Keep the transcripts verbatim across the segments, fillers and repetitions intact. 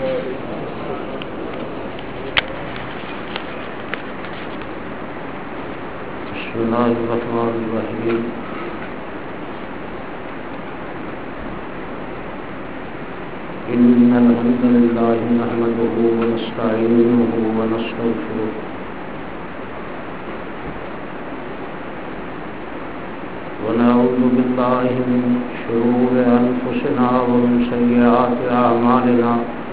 بسم الله الرحمن الرحيم إن الحمد لله نحمده ونستعينه ونستغفره ونعوذ بالله من شرور أنفسنا ومن سيئات أعمالنا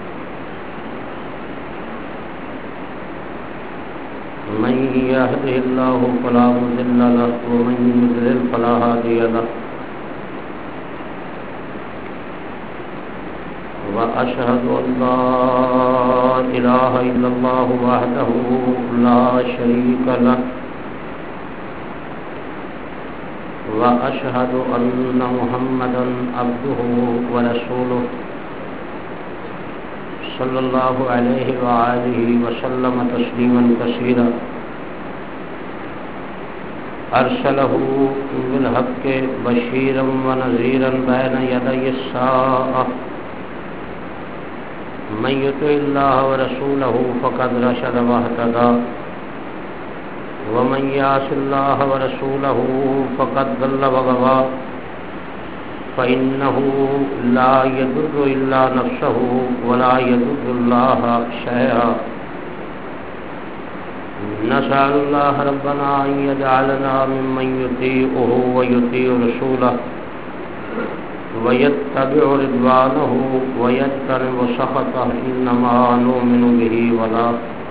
من يهده الله فلا مضل له ومن يضلل فلا هادي له وأشهد أن لا إله إلا الله وحده لا شريك له وأشهد أن محمدا عبده ورسوله صلى الله عليه وآله وسلم تسليما كثيرا أرسله بالحق بشيرا ونذيرا بين يدي الساعة من يطع الله ورسوله فقد رشد واهتدى ومن يعص الله ورسوله فقد ضل وغوى فإنه لا يضر إلا نفسه ولا يضر الله شيئا نسأل الله ربنا أن يجعلنا ممن يطيعه ويطيع رسوله ويتبع رضوانه ويجتنب سخطه إنما نؤمن به ولا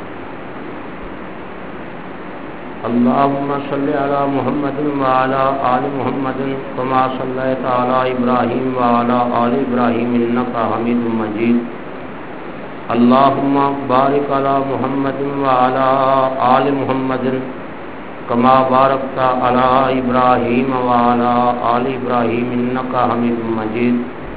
اللهم صل على محمد وعلى آل محمد كما صليت على إبراهيم وعلى آل إبراهيم إنك حميد مجيد اللهم بارك على محمد وعلى آل محمد كما باركت على إبراهيم وعلى آل إبراهيم إنك حميد مجيد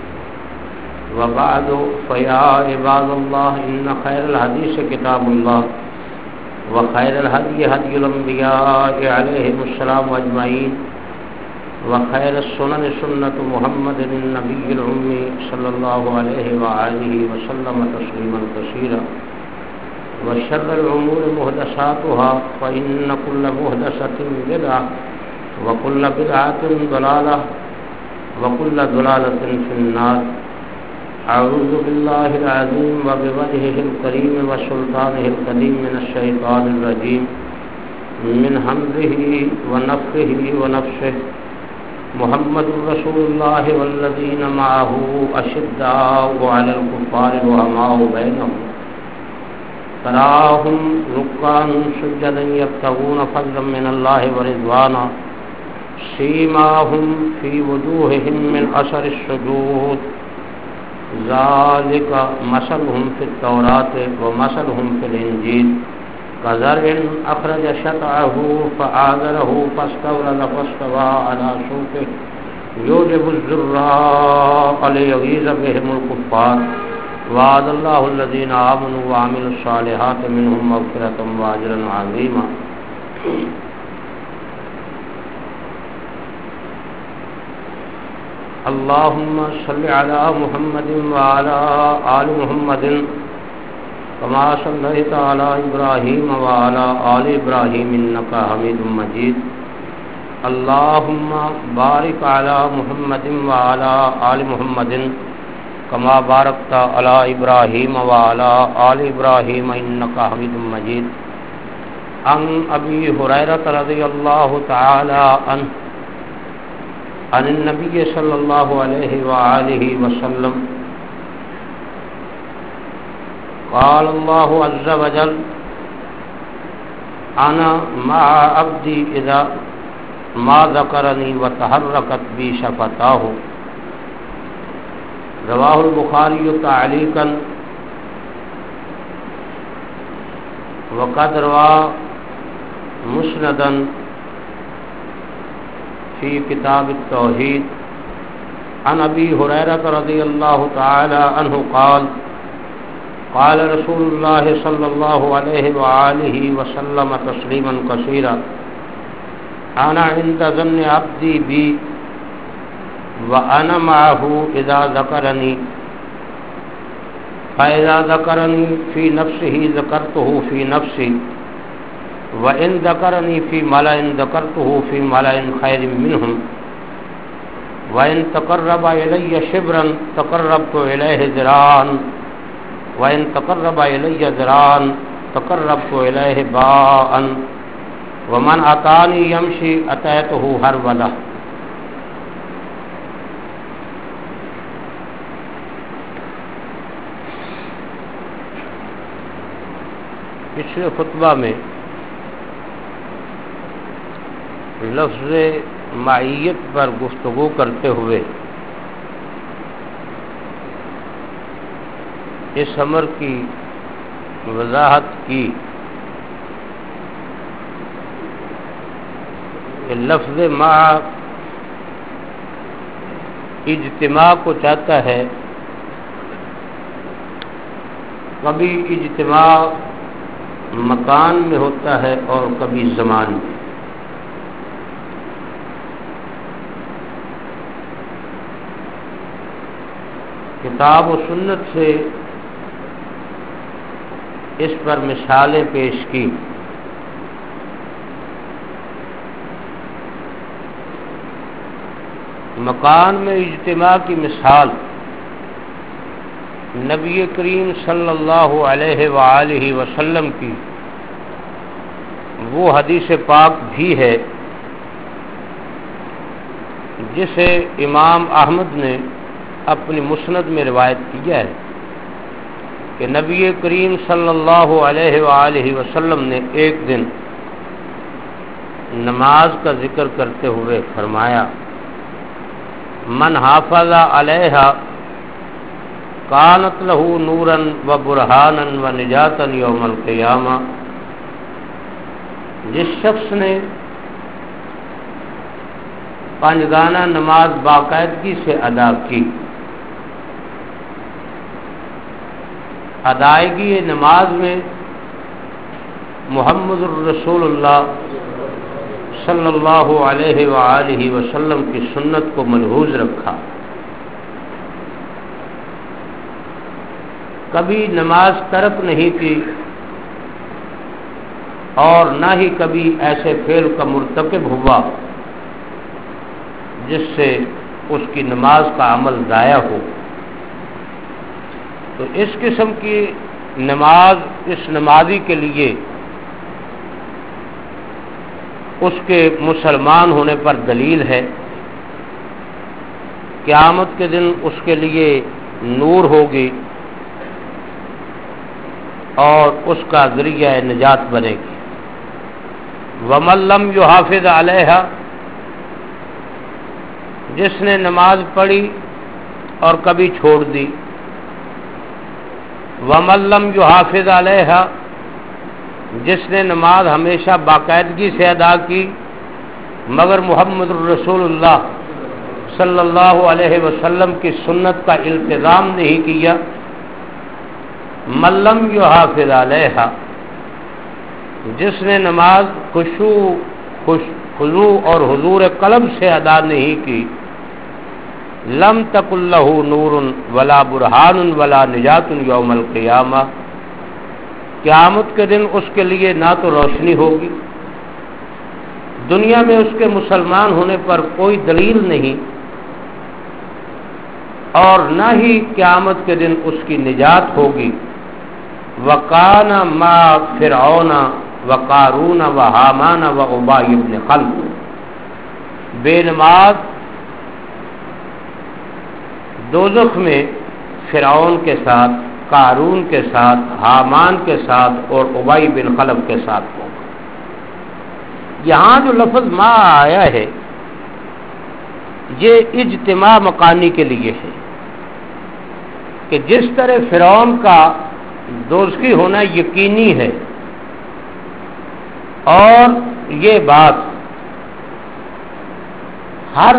وبعد فيا عباد الله إن خير الحديث كتاب الله وخير الهدي هدي الأنبياء عليهم السلام أجمعين وخير السنن سنة محمد النبي الأمي صلى الله عليه وآله وسلم تسليما كثيرا وشر الأمور محدثاتها فإن كل محدثة بدعة وكل بدعة ضلالة وكل ضلالة في النار أعوذ بالله العظيم وبوجهه الكريم وسلطانه القديم من الشيطان الرجيم من همزه ونفخه ونفسه محمد رسول الله والذين معه أشداء على الكفار رحماء بينهم تراهم ركعا سجدا يبتغون فضلا من الله ورضوانا سيماهم في وجوههم من أثر السجود ذلك مثلهم في التوراة ومثلهم في الإنجيل كزرع أخرج شطأه فآزره فاستغلظ فاستوى على سوقه يوجب الزراء ليغيظ بهم الكفار وعد الله الذين آمنوا وعملوا الصالحات منهم مغفرة وأجرا عظيما اللهم صل على محمد وعلى آل محمد كما صليت على إبراهيم وعلى آل إبراهيم إنك حميد مجيد اللهم بارك على محمد وعلى آل محمد كما باركت على إبراهيم وعلى آل إبراهيم إنك حميد مجيد عن أبي هريرة رضي الله تعالى عنه عن النبي صلى الله عليه وآله وسلم قال الله عز وجل أنا مع عبدي إذا ما ذكرني وتحركت بي شفتاه رواه البخاري تعليقا وقد روى مسندا في كتاب التوحيد عن أبي هريرة رضي الله تعالى عنه قال قال رسول الله صلى الله عليه وآله وسلم تسليما كثيرا أنا عند ظن عبدي بي وأنا معه إذا ذكرني فإذا ذكرني في نفسه ذكرته في نفسي وإن ذكرني في ملأ ذكرته في ملأ خير منهم وإن تقرب إلي شبرا تقربت إليه ذراعا وإن تقرب إلي ذراعا تقربت إليه باءً ومن أتاني يمشي أتيته هرولة۔ پچھلے خطبہ میں لفظ معیت پر گفتگو کرتے ہوئے اس امر کی وضاحت کی کہ لفظ مع اجتماع کو چاہتا ہے۔ کبھی اجتماع مکان میں ہوتا ہے اور کبھی زمان میں۔ کتاب و سنت سے اس پر مثالیں پیش کی۔ مکان میں اجتماع کی مثال نبی کریم صلی اللہ علیہ وآلہ وسلم کی وہ حدیث پاک بھی ہے جسے امام احمد نے اپنی مسند میں روایت کیا ہے کہ نبی کریم صلی اللہ علیہ وآلہ وسلم نے ایک دن نماز کا ذکر کرتے ہوئے فرمایا من حافظ علیہا کانت لہ نورا و برہانا و نجاتا یوم القیامہ۔ جس شخص نے پانچگانہ نماز باقاعدگی سے ادا کی، ادائیگی نماز میں محمد الرسول اللہ صلی اللہ علیہ وآلہ وسلم کی سنت کو ملحوظ رکھا، کبھی نماز ترک نہیں کی اور نہ ہی کبھی ایسے فعل کا مرتکب ہوا جس سے اس کی نماز کا عمل ضائع ہو، تو اس قسم کی نماز اس نمازی کے لیے اس کے مسلمان ہونے پر دلیل ہے۔ قیامت کے دن اس کے لیے نور ہوگی اور اس کا ذریعہ نجات بنے گی۔ وَمَن لَّمْ يُحَافِظْ عَلَيْهَا، جس نے نماز پڑھی اور کبھی چھوڑ دی۔ وَمَن لَّمْ يُحَافِظْ عَلَيْهَا، جس نے نماز ہمیشہ باقاعدگی سے ادا کی مگر محمد الرسول اللہ صلی اللہ علیہ وسلم کی سنت کا التزام نہیں کیا۔ من لم یحافظ علیہا، جس نے نماز خشوع خضوع اور حضور قلب سے ادا نہیں کی، لم تکن لہ نور ولا برہان ولا نجات یوم القیامہ، قیامت کے دن اس کے لیے نہ تو روشنی ہوگی، دنیا میں اس کے مسلمان ہونے پر کوئی دلیل نہیں، اور نہ ہی قیامت کے دن اس کی نجات ہوگی۔ وَقَانَ مَا فِرْعَوْنَ وَقَارُونَ وَحَامَانَ وَأُبَيَّ بْنِ خَلْفَ، بے نماز دوزخ میں فرعون کے ساتھ، قارون کے ساتھ، حامان کے ساتھ اور ابی بن خلف کے ساتھ ہوگا۔ یہاں جو لفظ ما آیا ہے یہ اجتماع مکانی کے لیے ہے کہ جس طرح فرعون کا دوزخی ہونا یقینی ہے اور یہ بات ہر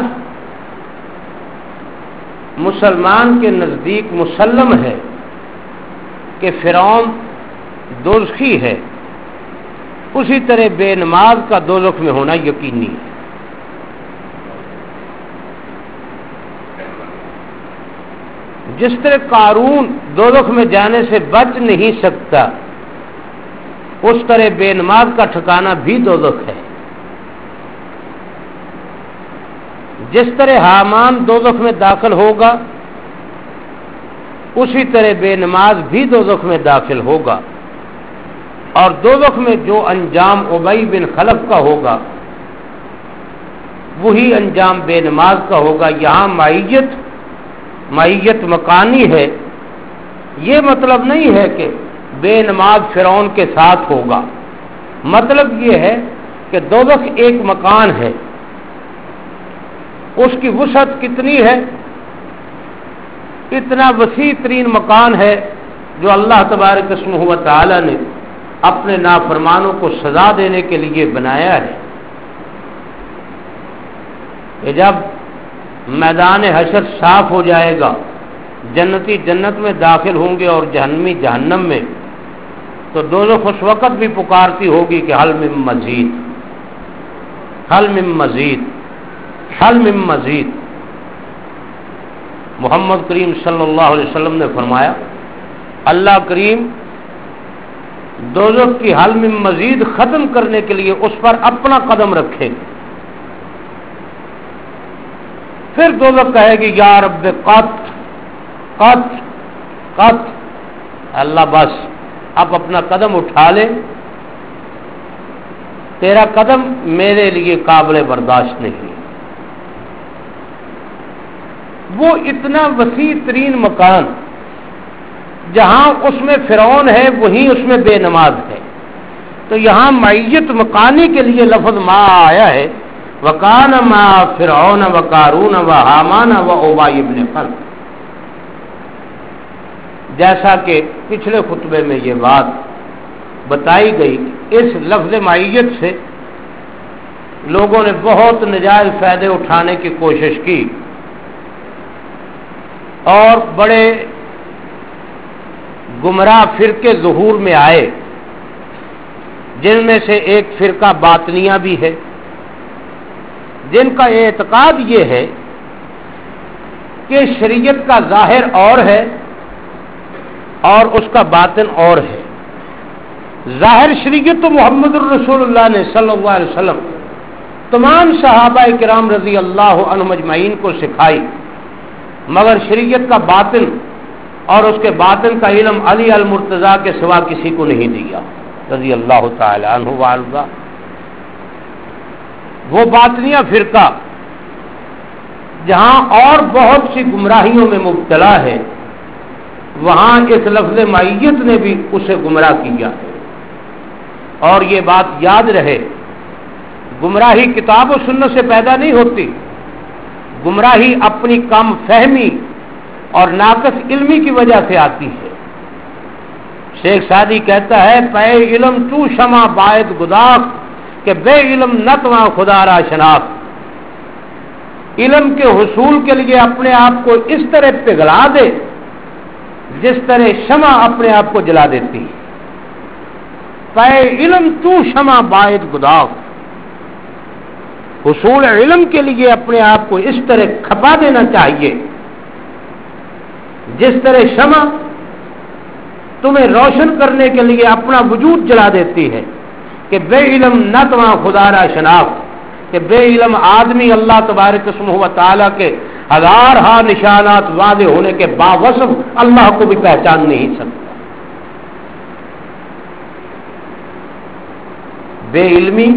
مسلمان کے نزدیک مسلم ہے کہ فرعون دوزخی ہے، اسی طرح بے نماز کا دوزخ میں ہونا یقینی ہے۔ جس طرح قارون دوزخ میں جانے سے بچ نہیں سکتا، اس طرح بے نماز کا ٹھکانہ بھی دوزخ ہے۔ جس طرح حامان دوزخ میں داخل ہوگا، اسی طرح بے نماز بھی دوزخ میں داخل ہوگا، اور دوزخ میں جو انجام ابی بن خلف کا ہوگا وہی انجام بے نماز کا ہوگا۔ یہاں معیت معیت مکانی ہے، یہ مطلب نہیں ہے کہ بے نماز فرعون کے ساتھ ہوگا، مطلب یہ ہے کہ دوزخ ایک مکان ہے، اس کی وسعت کتنی ہے؟ اتنا وسیع ترین مکان ہے جو اللہ تبارک اسمہ و تعالی نے اپنے نافرمانوں کو سزا دینے کے لیے بنایا ہے۔ کہ جب میدان حشر صاف ہو جائے گا، جنتی جنت میں داخل ہوں گے اور جہنمی جہنم میں، تو دوزخ اس وقت بھی پکارتی ہوگی کہ حل من مزید، حل من مزید، حل من مزید۔ محمد کریم صلی اللہ علیہ وسلم نے فرمایا اللہ کریم دوزخ کی حل من مزید ختم کرنے کے لیے اس پر اپنا قدم رکھے گی، پھر دوزخ کہے گی یا رب قط قط قط، اللہ بس اب اپنا قدم اٹھا لے، تیرا قدم میرے لیے قابل برداشت نہیں۔ وہ اتنا وسیع ترین مکان جہاں اس میں فرعون ہے وہیں اس میں بے نماز ہے، تو یہاں معیت مکانی کے لیے لفظ ما آیا ہے، وَقَانَ مَا فِرْعَوْنَ وَقَارُونَ وَحَامَانَ وَأُبَيْ بْنِ خَلَف، جیسا کہ پچھلے خطبے میں یہ بات بتائی گئی۔ اس لفظ معیت سے لوگوں نے بہت نجائز فائدے اٹھانے کی کوشش کی اور بڑے گمراہ فرقے ظہور میں آئے، جن میں سے ایک فرقہ باطنیہ بھی ہے، جن کا اعتقاد یہ ہے کہ شریعت کا ظاہر اور ہے اور اس کا باطن اور ہے۔ ظاہر شریعت تو محمد الرسول اللہ نے صلی اللہ علیہ وسلم تمام صحابہ کرام رضی اللہ عنہم اجمعین کو سکھائی، مگر شریعت کا باطن اور اس کے باطن کا علم علی المرتضیٰ کے سوا کسی کو نہیں دیا رضی اللہ تعالی عنہ وارضہ۔ وہ باطنیہ فرقہ جہاں اور بہت سی گمراہیوں میں مبتلا ہے، وہاں اس لفظ معیت نے بھی اسے گمراہ کیا ہے۔ اور یہ بات یاد رہے، گمراہی کتاب و سنت سے پیدا نہیں ہوتی، گمراہی اپنی کم فہمی اور ناقص علمی کی وجہ سے آتی ہے۔ شیخ سعدی کہتا ہے پے علم تو شمع باید گداخ، کہ بے علم نتواں خدا را شناخت۔ علم کے حصول کے لیے اپنے آپ کو اس طرح پگھلا دے جس طرح شمع اپنے آپ کو جلا دیتی ہے۔ پے علم تو شمع باید گداخ، حصول علم کے لیے اپنے آپ کو اس طرح کھپا دینا چاہیے جس طرح شمع تمہیں روشن کرنے کے لیے اپنا وجود جلا دیتی ہے۔ کہ بے علم نہ تواں خدا را شناخت، کہ بے علم آدمی اللہ تبارک اسمہ و تعالیٰ کے ہزار ہا نشانات واضح ہونے کے باوصف اللہ کو بھی پہچان نہیں سکتا۔ بے علمی،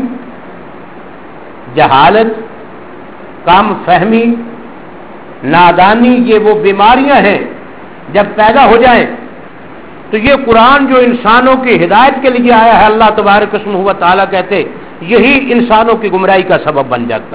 جہالت، کم فہمی، نادانی، یہ وہ بیماریاں ہیں جب پیدا ہو جائیں تو یہ قرآن جو انسانوں کی ہدایت کے لیے آیا ہے، اللہ تبارک اسمہ و تعالیٰ کہتے یہی انسانوں کی گمراہی کا سبب بن جاتا۔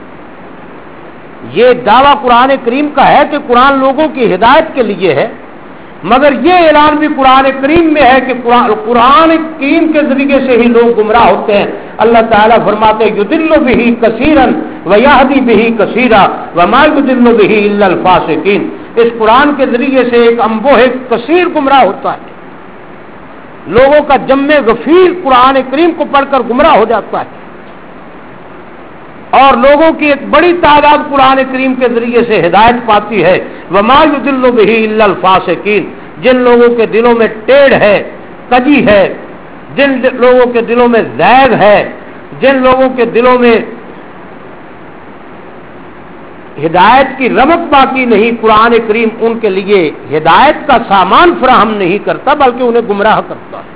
یہ دعویٰ قرآن کریم کا ہے کہ قرآن لوگوں کی ہدایت کے لیے ہے، مگر یہ اعلان بھی قرآن کریم میں ہے کہ قرآن کریم کے ذریعے سے ہی لوگ گمراہ ہوتے ہیں۔ اللہ تعالیٰ فرماتے یضل بہ کثیرا ویہدی بہ کثیرا وما یضل بہ الا الفاسقین۔ اس قرآن کے ذریعے سے ایک انبوہ کثیر گمراہ ہوتا ہے، لوگوں کا جم غفیر قرآن کریم کو پڑھ کر گمراہ ہو جاتا ہے۔ اور لوگوں کی ایک بڑی تعداد قرآن کریم کے ذریعے سے ہدایت پاتی ہے. وما یضل بہ الا الفاسقین، جن لوگوں کے دلوں میں ٹیڑھ ہے، کجی ہے، جن لوگوں کے دلوں میں زیغ ہے، جن لوگوں کے دلوں میں ہدایت کی رمق باقی نہیں، قرآن کریم ان کے لیے ہدایت کا سامان فراہم نہیں کرتا بلکہ انہیں گمراہ کرتا ہے.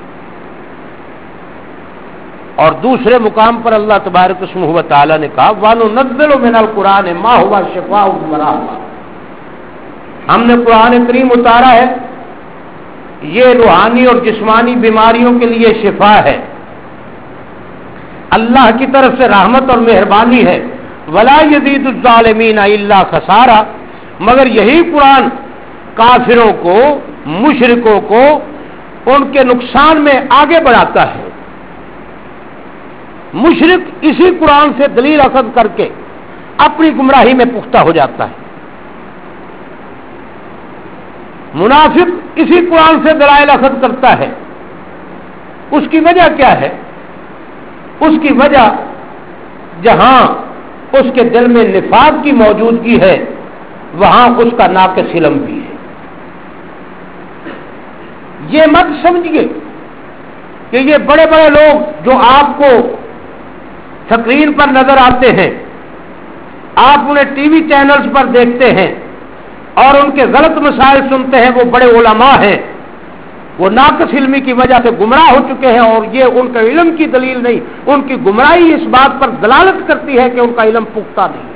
اور دوسرے مقام پر اللہ تبارک اسمہ و تعالی نے کہا وَنُنَزِّلُ مِنَ الْقُرْآنِ مَا هُوَ شِفَاءٌ وَرَحْمَةٌ، ہم نے قرآن کریم اتارا ہے، یہ روحانی اور جسمانی بیماریوں کے لیے شفا ہے، اللہ کی طرف سے رحمت اور مہربانی ہے. وَلَا يَزِيدُ الظَّالِمِينَ إِلَّا خَسَارًا، مگر یہی قرآن کافروں کو، مشرکوں کو ان کے نقصان میں آگے بڑھاتا ہے. مشرک اسی قرآن سے دلیل اخذ کر کے اپنی گمراہی میں پختہ ہو جاتا ہے، منافق اسی قرآن سے دلائل اخذ کرتا ہے. اس کی وجہ کیا ہے؟ اس کی وجہ جہاں اس کے دل میں نفاق کی موجودگی ہے وہاں اس کا ناقص علم بھی ہے. یہ مت سمجھیے کہ یہ بڑے بڑے لوگ جو آپ کو سکرین پر نظر آتے ہیں، آپ انہیں ٹی وی چینلز پر دیکھتے ہیں اور ان کے غلط مسائل سنتے ہیں، وہ بڑے علماء ہیں، وہ ناقص علمی کی وجہ سے گمراہ ہو چکے ہیں. اور یہ ان کے علم کی دلیل نہیں، ان کی گمراہی اس بات پر دلالت کرتی ہے کہ ان کا علم پختہ نہیں.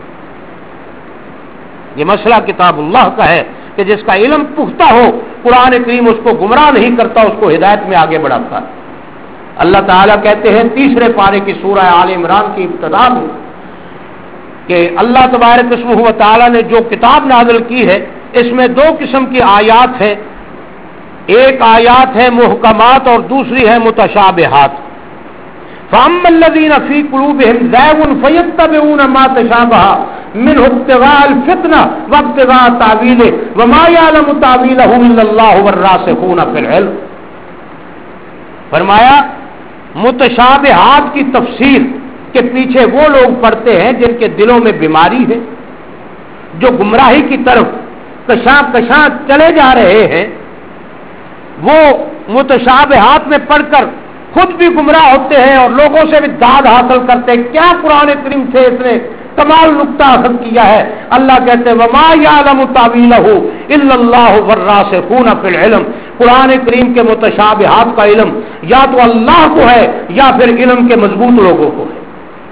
یہ مسئلہ کتاب اللہ کا ہے کہ جس کا علم پختہ ہو قرآن کریم اس کو گمراہ نہیں کرتا، اس کو ہدایت میں آگے بڑھاتا ہے. اللہ تعالیٰ کہتے ہیں تیسرے پارے کی سورہ آل عمران کی ابتدا میں کہ اللہ تبارک اسمہ و تعالیٰ نے جو کتاب نازل کی ہے اس میں دو قسم کی آیات ہیں، ایک آیات ہے محکمات اور دوسری ہے متشابہات. فَأَمَّا الَّذِينَ فِي قُلُوبِهِمْ زَيْغٌ فَيَتَّبِعُونَ مَا تَشَابَهَ مِنْهُ ابْتِغَاءَ الْفِتْنَةِ وَابْتِغَاءَ تَأْوِيلِهِ وَمَا يَعْلَمُ تَأْوِيلَهُ إِلَّا اللَّهُ وَالرَّاسِخُونَ فِي الْعِلْمِ. فرمایا متشابہات کی تفسیر کے پیچھے وہ لوگ پڑتے ہیں جن کے دلوں میں بیماری ہے، جو گمراہی کی طرف کشاں کشاں چلے جا رہے ہیں. وہ متشابہات میں پڑھ کر خود بھی گمراہ ہوتے ہیں اور لوگوں سے بھی داد حاصل کرتے ہیں. کیا قرآن کریم سے اس نے کمال نقطہ حاصل کیا ہے. اللہ کہتے ہیں وما یعلم تاویلہ الا اللہ والراسخون فی العلم. قرآن کریم کے متشابہات کا علم یا تو اللہ کو ہے یا پھر علم کے مضبوط لوگوں کو ہے.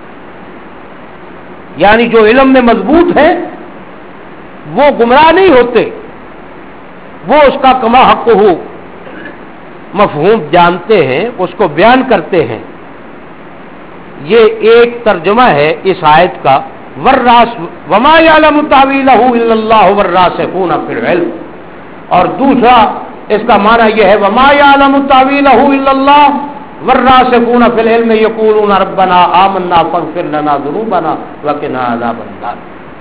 یعنی جو علم میں مضبوط ہے وہ گمراہ نہیں ہوتے، وہ اس کا کما حق ہو مفہوم جانتے ہیں، اس کو بیان کرتے ہیں. یہ ایک ترجمہ ہے اس آیت کا والراس وما یعلم تاویلہ الا اللہ والراسخون فی العلم. اور دوسرا اس کا معنی یہ ہے وما یعلم تاویلہ الا اللہ والراسخون فی العلم یقولون ربنا آمنا فاغفر لنا ذنوبنا وقنا عذاب النار.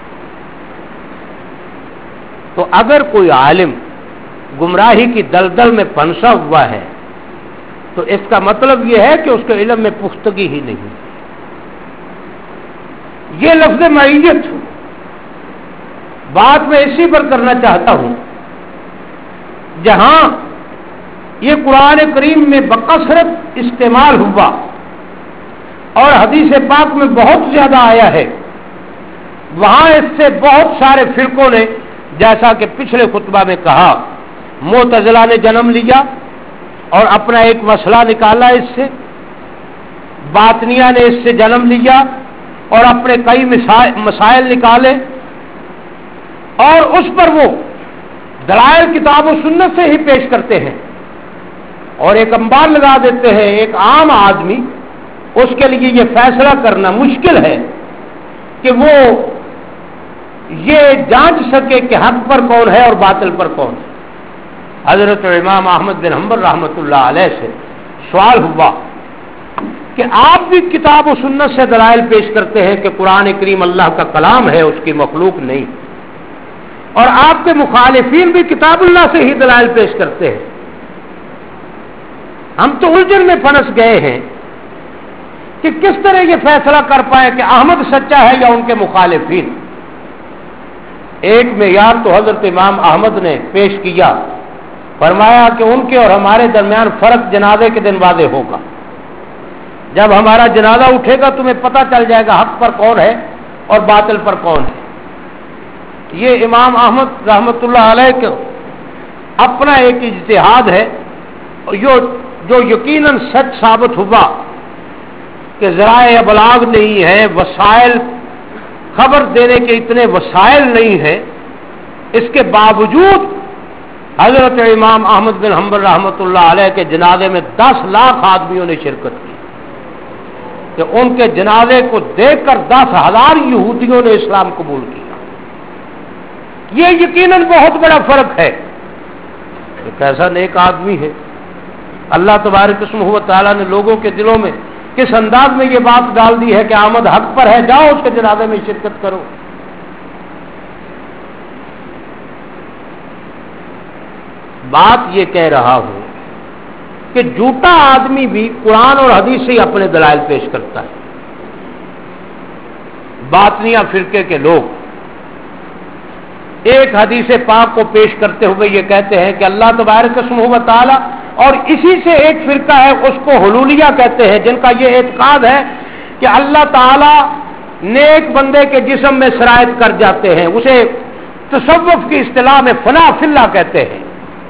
تو اگر کوئی عالم گمراہی کی دلدل میں پھنسا ہوا ہے تو اس کا مطلب یہ ہے کہ اس کے علم میں پختگی ہی نہیں. یہ لفظ معیت بات میں اسی پر کرنا چاہتا ہوں جہاں یہ قرآن کریم میں بکثرت استعمال ہوا اور حدیث پاک میں بہت زیادہ آیا ہے، وہاں اس سے بہت سارے فرقوں نے جیسا کہ پچھلے خطبہ میں کہا معتزلہ نے جنم لیا اور اپنا ایک مسئلہ نکالا، اس سے باطنیہ نے اس سے جنم لیا اور اپنے کئی مسائل نکالے اور اس پر وہ دلائل کتاب و سنت سے ہی پیش کرتے ہیں اور ایک انبار لگا دیتے ہیں. ایک عام آدمی اس کے لیے یہ فیصلہ کرنا مشکل ہے کہ وہ یہ جانچ سکے کہ حق پر کون ہے اور باطل پر کون ہے. حضرت امام احمد بن حنبل رحمۃ اللہ علیہ سے سوال ہوا کہ آپ بھی کتاب و سنت سے دلائل پیش کرتے ہیں کہ قرآن کریم اللہ کا کلام ہے، اس کی مخلوق نہیں، اور آپ کے مخالفین بھی کتاب اللہ سے ہی دلائل پیش کرتے ہیں. ہم تو الجھن میں پھنس گئے ہیں کہ کس طرح یہ فیصلہ کر پائے کہ احمد سچا ہے یا ان کے مخالفین. ایک معیار تو حضرت امام احمد نے پیش کیا، فرمایا کہ ان کے اور ہمارے درمیان فرق جنازے کے دن واضح ہوگا. جب ہمارا جنازہ اٹھے گا تمہیں پتہ چل جائے گا حق پر کون ہے اور باطل پر کون ہے. یہ امام احمد رحمۃ اللہ علیہ کا اپنا ایک اجتہاد ہے جو یقیناً سچ ثابت ہوا کہ ذرائع ابلاغ نہیں ہے، وسائل خبر دینے کے اتنے وسائل نہیں ہیں، اس کے باوجود حضرت امام احمد بن حنبل رحمۃ اللہ علیہ کے جنازے میں دس لاکھ آدمیوں نے شرکت کی کہ ان کے جنازے کو دیکھ کر دس ہزار یہودیوں نے اسلام قبول کیا. یہ یقیناً بہت بڑا فرق ہے. تو کیسا نیک آدمی ہے. اللہ تبارک اسمہ و تعالیٰ نے لوگوں کے دلوں میں کس انداز میں یہ بات ڈال دی ہے کہ احمد حق پر ہے، جاؤ اس کے جنازے میں شرکت کرو. بات یہ کہہ رہا ہوں کہ جھوٹا آدمی بھی قرآن اور حدیث سے ہی اپنے دلائل پیش کرتا ہے. باطنیہ فرقے کے لوگ ایک حدیث پاک کو پیش کرتے ہوئے یہ کہتے ہیں کہ اللہ تبارک اسمہ و تعالی، اور اسی سے ایک فرقہ ہے اس کو حلولیہ کہتے ہیں، جن کا یہ اعتقاد ہے کہ اللہ تعالی نیک بندے کے جسم میں سرایت کر جاتے ہیں. اسے تصوف کی اصطلاح میں فنا فی اللہ کہتے ہیں.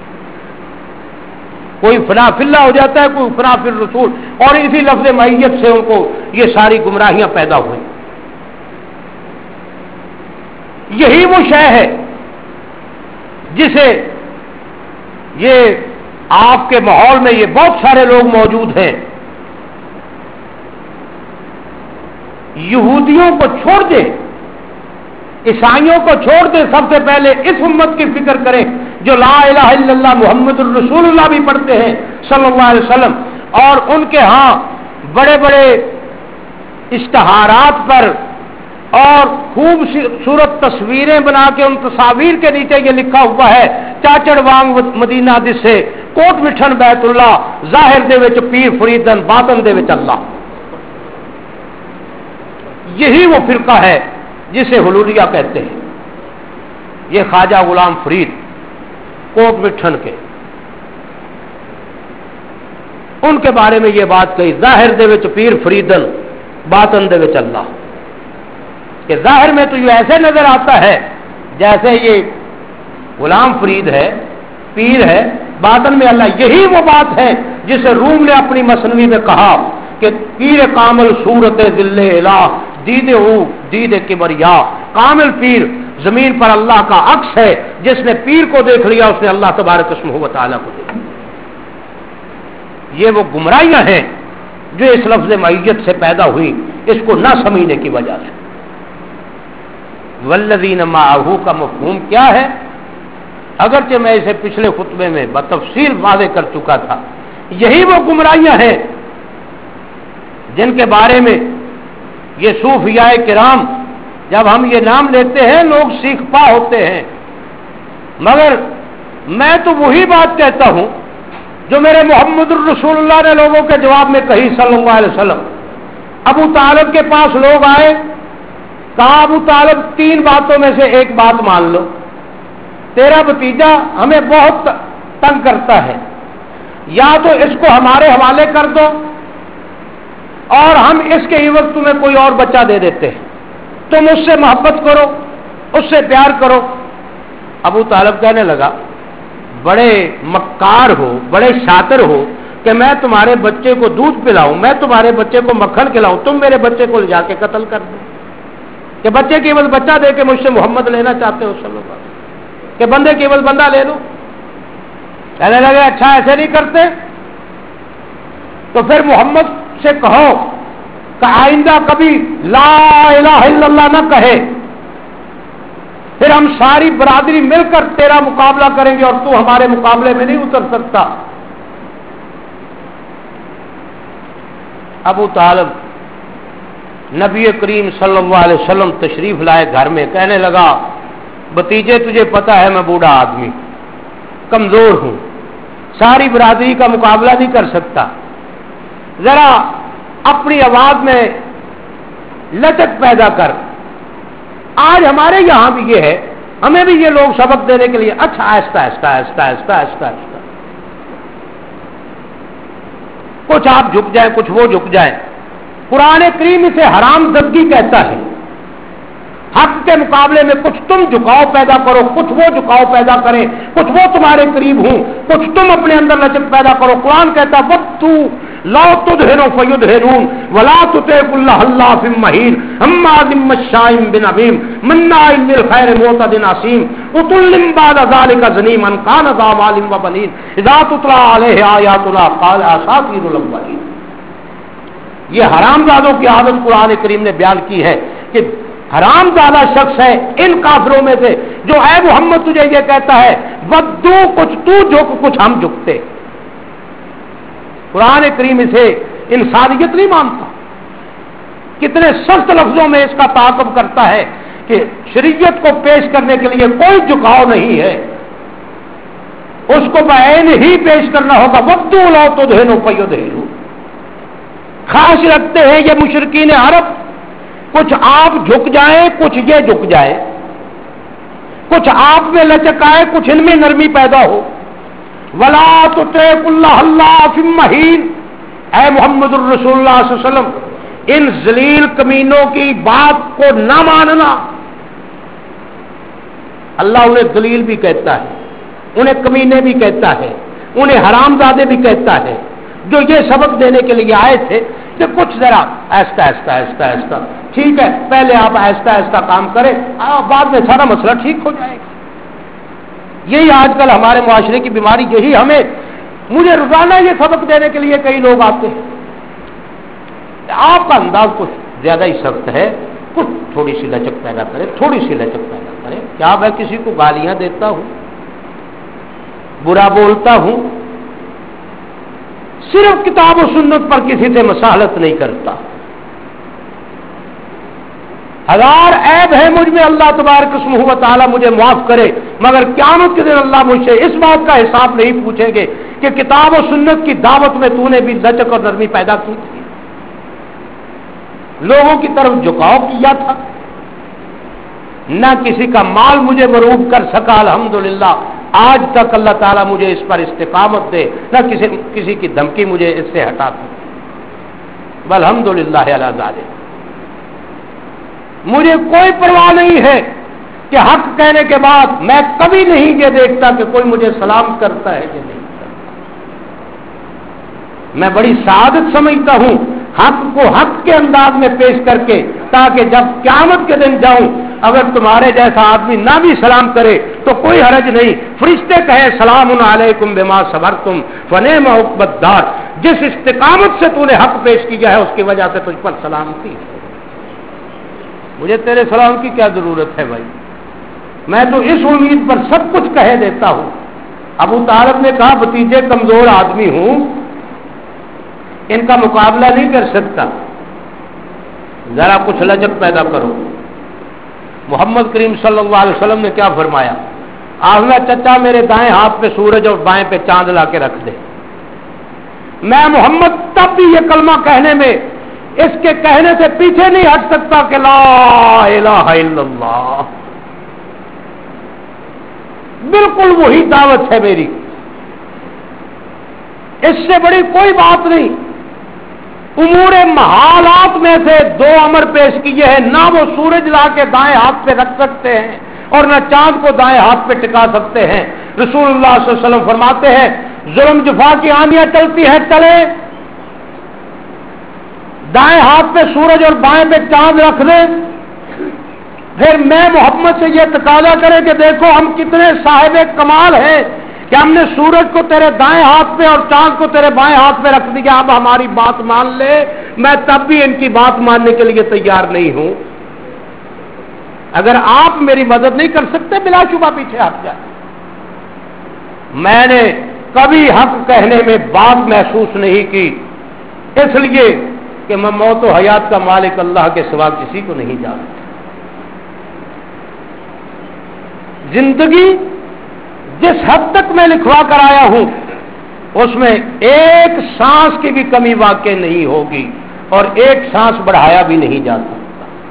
کوئی فنا فی اللہ ہو جاتا ہے، کوئی فنا فی الرسول، اور اسی لفظ معیت سے ان کو یہ ساری گمراہیاں پیدا ہوئی. یہی وہ شے ہے جسے یہ آپ کے ماحول میں یہ بہت سارے لوگ موجود ہیں. یہودیوں کو چھوڑ دیں، عیسائیوں کو چھوڑ دیں، سب سے پہلے اس امت کی فکر کریں جو لا الہ الا اللہ محمد الرسول اللہ بھی پڑھتے ہیں صلی اللہ علیہ وسلم، اور ان کے ہاں بڑے بڑے اشتہارات پر اور خوبصورت تصویریں بنا کے ان تصاویر کے نیچے یہ لکھا ہوا ہے چاچڑ وانگ مدینہ دسے کوٹ مٹھن بیت اللہ ظاہر دے وچ پیر فریدن باطن دے وچ اللہ. یہی وہ فرقہ ہے جسے حلولیہ کہتے ہیں. یہ خواجہ غلام فرید کوٹ مٹھن کے، ان کے بارے میں یہ بات کہی ظاہر دے وچ پیر فریدن باطن دے وچ اللہ، کہ ظاہر میں تو یہ ایسے نظر آتا ہے جیسے یہ غلام فرید ہے، پیر ہے، باطن میں اللہ. یہی وہ بات ہے جسے روم نے اپنی مثنوی میں کہا کہ پیر کامل صورت ذل الہ دید او دید کبریا. کامل پیر زمین پر اللہ کا عکس ہے، جس نے پیر کو دیکھ لیا اس نے اللہ تبارک اسمہ و تعالیٰ کو دیکھ لیا. یہ وہ گمراہیاں ہیں جو اس لفظ معیت سے پیدا ہوئی اس کو نہ سمجھنے کی وجہ سے. والذین معہ کا مفہوم کیا ہے؟ اگرچہ میں اسے پچھلے خطبے میں بتفصیل واضح کر چکا تھا. یہی وہ گمراہیاں ہیں جن کے بارے میں یہ صوفیاء کرام جب ہم یہ نام لیتے ہیں لوگ سیکھ پا ہوتے ہیں. مگر میں تو وہی بات کہتا ہوں جو میرے محمد الرسول اللہ نے لوگوں کے جواب میں کہی صلی اللہ علیہ وسلم. ابو طالب کے پاس لوگ آئے، کہا ابو طالب تین باتوں میں سے ایک بات مان لو، تیرا بھتیجا ہمیں بہت تنگ کرتا ہے، یا تو اس کو ہمارے حوالے کر دو اور ہم اس کے عوض تمہیں کوئی اور بچہ دے دیتے ہیں، تم اس سے محبت کرو، اس سے پیار کرو. ابو طالب کہنے لگا بڑے مکار ہو، بڑے شاطر ہو کہ میں تمہارے بچے کو دودھ پلاؤں، میں تمہارے بچے کو مکھن کھلاؤں، تم میرے بچے کو لے جا کے قتل کر دو کہ بچے کی عوض بچہ دے کے مجھ سے محمد لینا چاہتے ہو صلی اللہ علیہ وسلم، کہ بندے کی عوض بندہ لے لو. کہنے لگے اچھا ایسے نہیں کرتے تو پھر محمد سے کہو کہ آئندہ کبھی لا الہ الا اللہ نہ کہے، پھر ہم ساری برادری مل کر تیرا مقابلہ کریں گے اور تو ہمارے مقابلے میں نہیں اتر سکتا. ابو طالب نبی کریم صلی اللہ علیہ وسلم تشریف لائے گھر میں، کہنے لگا بھتیجے تجھے پتا ہے میں بوڑھا آدمی کمزور ہوں، ساری برادری کا مقابلہ نہیں کر سکتا، ذرا اپنی آواز میں لچک پیدا کر. آج ہمارے یہاں بھی یہ ہے, ہمیں بھی یہ لوگ سبق دینے کے لیے اچھا آہستہ آہستہ آہستہ آہستہ آہستہ آہستہ کچھ آپ جھک جائیں, کچھ وہ جھک جائیں. قرآن کریم اسے حرام زدگی کہتا ہے. حق کے مقابلے میں کچھ تم جھکاؤ پیدا کرو, کچھ وہ جھکاؤ پیدا کریں, کچھ وہ تمہارے قریب ہوں, کچھ تم اپنے اندر لچک پیدا کرو. قرآن کہتا وَتُّو لَا تُدْهِنُوا فَيُدْهِنُونَ وَلَا تُطِعْ كُلَّ حَلَّافٍ مَّهِينٍ هَمَّازٍ مَّشَّاءٍ بِنَمِيمٍ مَّنَّاعٍ لِّلْخَيْرِ مُعْتَدٍ أَثِيمٍ عُتُلٍّ بَعْدَ ذَلِكَ زَنِيمٍ أَن كَانَ ذَا مَالٍ وَبَنِينَ إِذَا تُتْلَىٰ عَلَيْهِ آيَاتُنَا قَالَ أَسَاطِيرُ الْأَوَّلِينَ. یہ حرام زادوں کی عادت قرآن کریم نے بیان کی ہے کہ حرام زادہ شخص ہے ان کافروں میں سے جو اے محمد تجھے یہ کہتا ہے ودو کچھ تو جھک کچھ ہم جھکتے. قرآن کریم اسے انسانیت نہیں مانتا. کتنے سخت لفظوں میں اس کا تعاقب کرتا ہے کہ شریعت کو پیش کرنے کے لیے کوئی جھکاؤ نہیں ہے, اس کو بعین ہی پیش کرنا ہوگا. ودو لا تدہنوا فیدہنوا. خواہش رکھتے ہیں یہ مشرکین عرب, کچھ آپ جھک جائیں کچھ یہ جھک جائے, کچھ آپ میں لچک آئے کچھ ان میں نرمی پیدا ہو. ولا تطع كل حلاف مہین. اے محمد الرسول اللہ صلی اللہ علیہ وسلم ان ذلیل کمینوں کی بات کو نہ ماننا. اللہ انہیں ذلیل بھی کہتا ہے, انہیں کمینے بھی کہتا ہے, انہیں حرامزادے بھی کہتا ہے. جو یہ سبق دینے کے لیے آئے تھے کہ کچھ ذرا آہستہ آہستہ آہستہ آہستہ, ٹھیک ہے پہلے آپ آہستہ آہستہ کام کریں, بعد میں سارا مسئلہ ٹھیک ہو جائے گا. یہی آج کل ہمارے معاشرے کی بیماری, یہی ہمیں مجھے روزانہ یہ سبق دینے کے لیے کئی لوگ آتے ہیں. آپ کا انداز کچھ زیادہ ہی سخت ہے, کچھ تھوڑی سی لچک پیدا کرے, تھوڑی سی لچک پیدا کرے. کیا میں کسی کو گالیاں دیتا ہوں, برا بولتا ہوں, صرف کتاب و سنت پر کسی سے مصالحت نہیں کرتا. ہزار عیب ہے مجھ میں, اللہ تبارک اسمہ و تعالی مجھے معاف کرے, مگر قیامت کے دن اللہ مجھ سے اس بات کا حساب نہیں پوچھیں گے کہ کتاب و سنت کی دعوت میں تو نے بھی لچک اور نرمی پیدا کی تھی, لوگوں کی طرف جھکاؤ کیا تھا. نہ کسی کا مال مجھے مروب کر سکا الحمدللہ, آج تک اللہ تعالیٰ مجھے اس پر استقامت دے, نہ کسی کسی کی دھمکی مجھے اس سے ہٹا سکے. الحمدللہ علی ذالک. مجھے کوئی پرواہ نہیں ہے کہ حق کہنے کے بعد میں کبھی نہیں یہ دیکھتا کہ کوئی مجھے سلام کرتا ہے کہ نہیں کرتا. میں بڑی سعادت سمجھتا ہوں حق کو حق کے انداز میں پیش کر کے, تاکہ جب قیامت کے دن جاؤں اگر تمہارے جیسا آدمی نہ بھی سلام کرے تو کوئی حرج نہیں, فرشتے کہے سلام علیکم بما صبرتم فنعم عقبی الدار. جس استقامت سے تو نے حق پیش کیا ہے اس کی وجہ سے تجھ پر سلامتی ہے. مجھے تیرے سلام کی کیا ضرورت ہے بھائی, میں تو اس امید پر سب کچھ کہہ دیتا ہوں. ابو طالب نے کہا بھتیجے کمزور آدمی ہوں, ان کا مقابلہ نہیں کر سکتا, ذرا کچھ لچک پیدا کرو. محمد کریم صلی اللہ علیہ وسلم نے کیا فرمایا, آخنا چچا میرے دائیں ہاتھ پہ سورج اور بائیں پہ چاند لا کے رکھ دے. میں محمد تب بھی یہ کلمہ کہنے میں اس کے کہنے سے پیچھے نہیں ہٹ سکتا کہ لا الہ الا اللہ. بالکل وہی دعوت ہے میری, اس سے بڑی کوئی بات نہیں. امور محالات میں سے دو امر پیش کیے ہیں, نہ وہ سورج لا کے دائیں ہاتھ پہ رکھ سکتے ہیں اور نہ چاند کو دائیں ہاتھ پہ ٹکا سکتے ہیں. رسول اللہ صلی اللہ علیہ وسلم فرماتے ہیں ظلم جفا کی آندیاں چلتی ہیں چلے, دائیں ہاتھ پہ سورج اور بائیں پہ چاند رکھ دیں, پھر میں محمد سے یہ تقاضا کرے کہ دیکھو ہم کتنے صاحب کمال ہیں کہ ہم نے سورج کو تیرے دائیں ہاتھ پہ اور چاند کو تیرے بائیں ہاتھ پہ رکھ دیا, اب ہماری بات مان لے. میں تب بھی ان کی بات ماننے کے لیے تیار نہیں ہوں. اگر آپ میری مدد نہیں کر سکتے بلا شبہ پیچھے ہٹ جائے. میں نے کبھی حق کہنے میں بات محسوس نہیں کی, اس لیے کہ میں موت و حیات کا مالک اللہ کے سوا کسی کو نہیں جانتا. زندگی جس حد تک میں لکھوا کر آیا ہوں اس میں ایک سانس کی بھی کمی واقع نہیں ہوگی. اور ایک سانس بڑھایا بھی نہیں جا سکتا.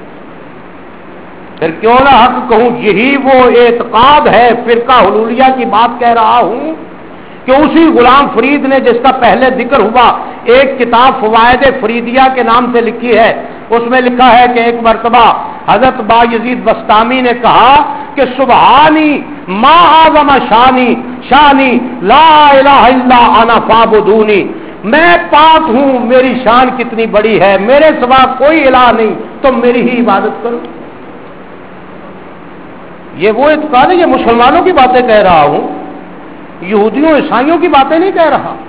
پھر کیوں نہ حق کہوں. یہی وہ اعتقاد ہے, فرقہ حلولیہ کی بات کہہ رہا ہوں کہ اسی غلام فرید نے, جس کا پہلے ذکر ہوا, ایک کتاب فوائد فریدیہ کے نام سے لکھی ہے. اس میں لکھا ہے کہ ایک مرتبہ حضرت بایزید بسطامی نے کہا کہ سبحانی ما اعظم شانی شانی لا الہ الا انا فاعبدونی, میں پاک ہوں, میری شان کتنی بڑی ہے, میرے سوا کوئی الہ نہیں, تم میری ہی عبادت کرو. یہ وہ اعتقاد ہے, یہ مسلمانوں کی باتیں کہہ رہا ہوں, یہودیوں عیسائیوں کی باتیں نہیں کہہ رہا.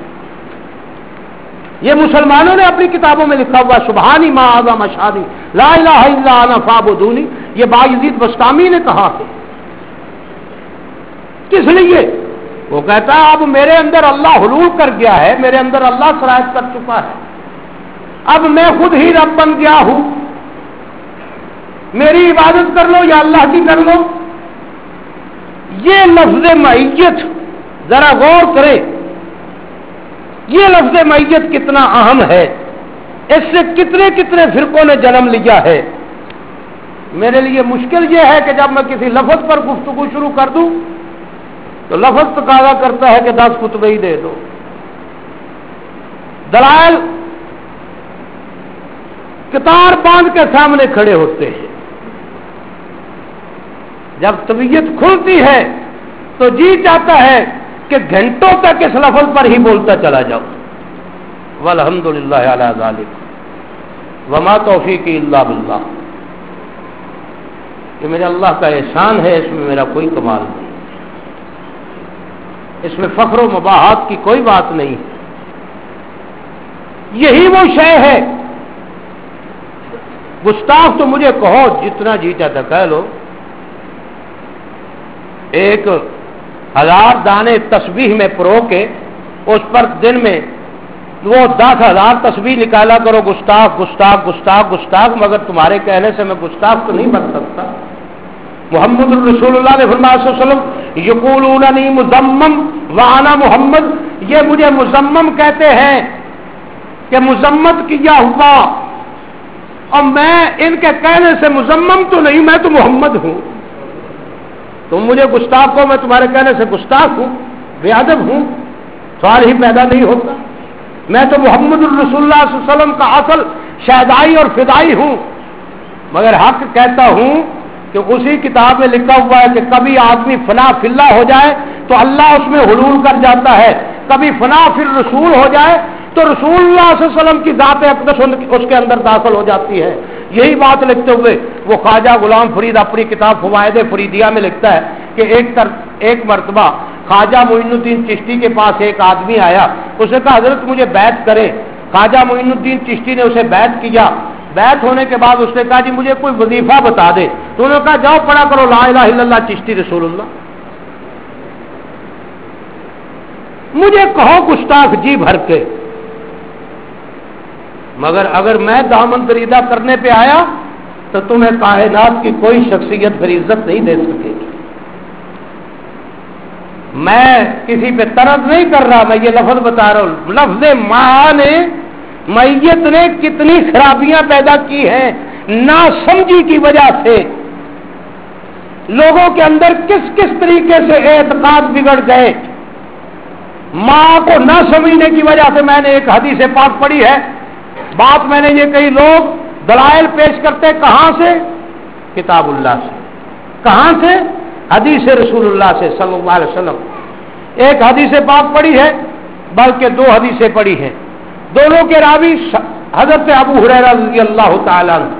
یہ مسلمانوں نے اپنی کتابوں میں لکھا ہوا سبحانی ما اعظم شانی لا الہ الا انا فاعبدونی. یہ بایزید بسطامی نے کہا ہے. کس لیے؟ وہ کہتا ہے اب میرے اندر اللہ حلول کر گیا ہے, میرے اندر اللہ سرایت کر چکا ہے, اب میں خود ہی رب بن گیا ہوں, میری عبادت کر لو یا اللہ کی کر لو. یہ لفظ معیت ذرا غور کریں, یہ لفظ معیت کتنا اہم ہے, اس سے کتنے کتنے فرقوں نے جنم لیا ہے. میرے لیے مشکل یہ ہے کہ جب میں کسی لفظ پر گفتگو شروع کر دوں تو لفظ تقاضا کرتا ہے کہ دس خطبے ہی دے دو. دلائل کتار باندھ کے سامنے کھڑے ہوتے ہیں. جب طبیعت کھلتی ہے تو جی چاہتا ہے کہ گھنٹوں تک اس لفظ پر ہی بولتا چلا جاؤ. والحمدللہ علی ذالک وما توفیقی الا باللہ. یہ میرے اللہ کا احسان ہے, اس میں میرا کوئی کمال نہیں, اس میں فخر و مباحات کی کوئی بات نہیں. یہی وہ شے ہے. گستاخ تو مجھے کہو جتنا جی چاہتا کہہ لو. ایک ہزار دانے تسبیح میں پرو کے اس پر دن میں وہ دس ہزار تسبیح نکالا کرو, گستاخ گستاخ گستاخ گستاخ, مگر تمہارے کہنے سے میں گستاخ تو نہیں بن سکتا. محمد الرسول اللہ نے فرمایا صلی اللہ علیہ وسلم یقولوننی مذمم وانا محمد, یہ مجھے مذمم کہتے ہیں کہ مذمت کیا ہوا, اور میں ان کے کہنے سے مذمم تو نہیں, میں تو محمد ہوں. تم مجھے گستاخ ہو, میں تمہارے کہنے سے گستاخ ہوں, بے ادب ہوں, سوال ہی پیدا نہیں ہوتا. میں تو محمد الرسول اللہ صلی اللہ علیہ وسلم کا اصل شہدائی اور فدائی ہوں. مگر حق کہتا ہوں کہ اسی کتاب میں لکھا ہوا ہے کہ کبھی آدمی فنا فی اللہ ہو جائے تو اللہ اس میں حلول کر جاتا ہے, کبھی فنا فی الرسول ہو جائے تو رسول اللہ صلی اللہ علیہ وسلم کی ذات اقدس اس کے اندر داخل ہو جاتی ہے. یہی بات لکھتے ہوئے وہ خواجہ غلام فرید اپنی کتاب فوائد فریدیہ میں لکھتا ہے کہ ایک تر ایک مرتبہ خواجہ معین الدین چشتی کے پاس ایک آدمی آیا, اس نے کہا حضرت مجھے بیعت کریں. خواجہ معین الدین چشتی نے اسے بیعت کیا. بیعت ہونے کے بعد اس نے کہا جی مجھے کوئی وظیفہ بتا دے. تو انہوں نے کہا جاؤ پڑھا کرو لا الہ الا اللہ چشتی رسول اللہ. مجھے کہو گستاخ جی بھر کے, مگر اگر میں دامن دریدہ کرنے پہ آیا تو تمہیں کائنات کی کوئی شخصیت پھر عزت نہیں دے سکے گی. میں کسی پہ طرز نہیں کر رہا, میں یہ لفظ بتا رہا ہوں. لفظ ماں نے میت نے کتنی خرابیاں پیدا کی ہیں ناسمجھی کی وجہ سے. لوگوں کے اندر کس کس طریقے سے اعتقاد بگڑ گئے. ماں کو نہ سمجھنے کی وجہ سے میں نے ایک حدیث پاک پڑھی ہے. بات میں نے یہ کئی لوگ دلائل پیش کرتے کہاں سے؟ کتاب اللہ سے. کہاں سے؟ حدیث رسول اللہ سے صلی اللہ علیہ وسلم. ایک حدیث پاک پڑھی ہے, بلکہ دو حدیثیں پڑھی ہیں. دونوں کے راوی حضرت ابو ہریرہ رضی اللہ تعالیٰ عنہ.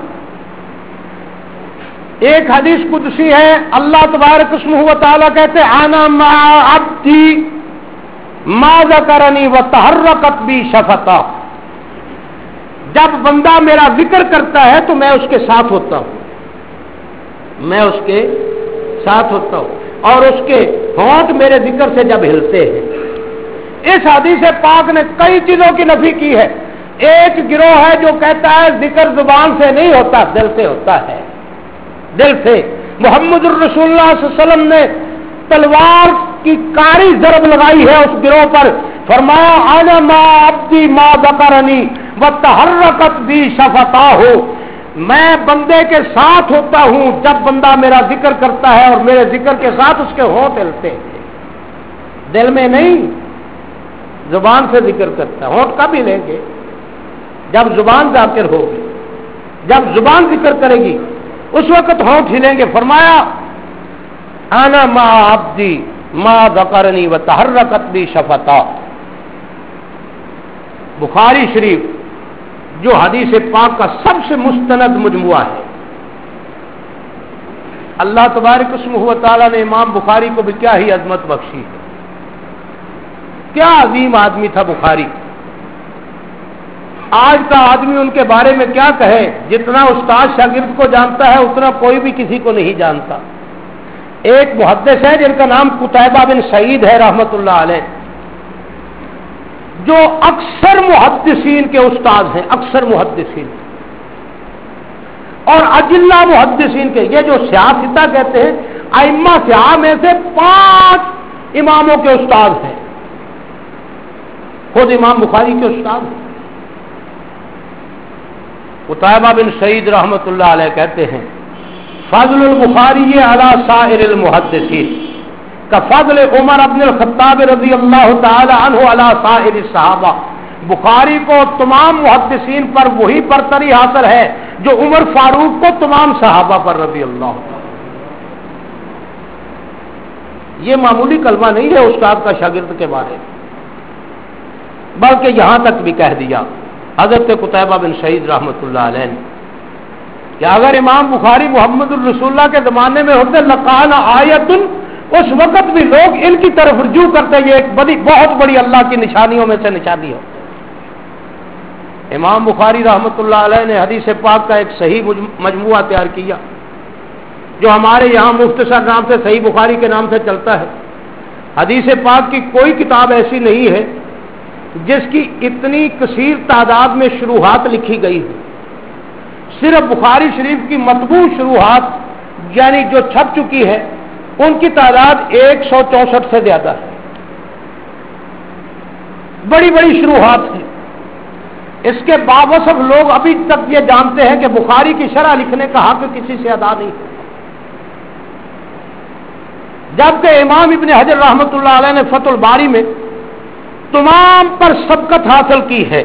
ایک حدیث قدسی ہے, اللہ تبارک اسمہ و تعالیٰ کہتے انا مع عبدی ما ذکرنی وتحرکت بی شفتہ. جب بندہ میرا ذکر کرتا ہے تو میں اس کے ساتھ ہوتا ہوں, میں اس کے ساتھ ہوتا ہوں, اور اس کے ہونٹ میرے ذکر سے جب ہلتے ہیں. اس حدیث پاک نے کئی چیزوں کی نفی کی ہے. ایک گروہ ہے جو کہتا ہے ذکر زبان سے نہیں ہوتا, دل سے ہوتا ہے, دل سے. محمد الرسول اللہ صلی اللہ علیہ وسلم نے تلوار کی کاری ضرب لگائی ہے اس گروہ پر. فرمایا انا ما عبدی ما ذکرنی وتحرکت بی شفتاہ، میں بندے کے ساتھ ہوتا ہوں جب بندہ میرا ذکر کرتا ہے اور میرے ذکر کے ساتھ اس کے ہونٹ ہلتے ہیں، دل میں نہیں، زبان سے ذکر کرتا ہے۔ ہونٹ کب ہلیں گے؟ جب زبان ذاکر ہوگی، جب زبان ذکر کرے گی اس وقت ہونٹ ہلیں گے۔ فرمایا انا ما عبدی ما ذکرنی وتحرکت بی شفتاہ۔ بخاری شریف جو حدیث پاک کا سب سے مستند مجموعہ ہے، اللہ تبارک اسمہ و تعالی نے امام بخاری کو بھی کیا ہی عظمت بخشی ہے، کیا عظیم آدمی تھا بخاری۔ آج کا آدمی ان کے بارے میں کیا کہے، جتنا استاد شاگرد کو جانتا ہے اتنا کوئی بھی کسی کو نہیں جانتا۔ ایک محدث ہے جن کا نام قتیبہ بن سعید ہے رحمت اللہ علیہ، جو اکثر محدثین کے استاد ہیں، اکثر محدثین اور اجلہ محدثین کے، یہ جو سیاستہ کہتے ہیں ائمہ سیاہ میں سے پانچ اماموں کے استاد ہیں، خود امام بخاری کے استاد ہیں۔ قتیبہ بن سعید رحمت اللہ علیہ کہتے ہیں فضل البخاری علی سائر المحدثین کفضل عمر بن الخطاب رضی اللہ تعالی عنہ علی سائر الصحابہ، بخاری کو تمام محدثین پر وہی برتری حاصل ہے جو عمر فاروق کو تمام صحابہ پر رضی اللہ تعالی۔ یہ معمولی کلمہ نہیں ہے استاد کا شاگرد کے بارے میں، بلکہ یہاں تک بھی کہہ دیا حضرت قتیبہ بن سعید رحمت اللہ علیہ نے کہ اگر امام بخاری محمد الرسول اللہ کے زمانے میں ہوتے لقان آیت، اس وقت بھی لوگ ان کی طرف رجوع کرتے، یہ ایک بڑی بہت بڑی اللہ کی نشانیوں میں سے نشانی ہے۔ امام بخاری رحمت اللہ علیہ نے حدیث پاک کا ایک صحیح مجموعہ تیار کیا جو ہمارے یہاں مختصر نام سے صحیح بخاری کے نام سے چلتا ہے۔ حدیث پاک کی کوئی کتاب ایسی نہیں ہے جس کی اتنی کثیر تعداد میں شروحات لکھی گئی ہے۔ صرف بخاری شریف کی مطبوع شروحات یعنی جو چھپ چکی ہے ان کی تعداد ایک سو چونسٹھ سے زیادہ ہے، بڑی بڑی شروحات ہیں۔ اس کے باوصف لوگ ابھی تک یہ جانتے ہیں کہ بخاری کی شرح لکھنے کا حق کسی سے ادا نہیں ہے، جبکہ امام ابن حجر رحمت اللہ علیہ نے فتح الباری میں تمام پر سبقت حاصل کی ہے۔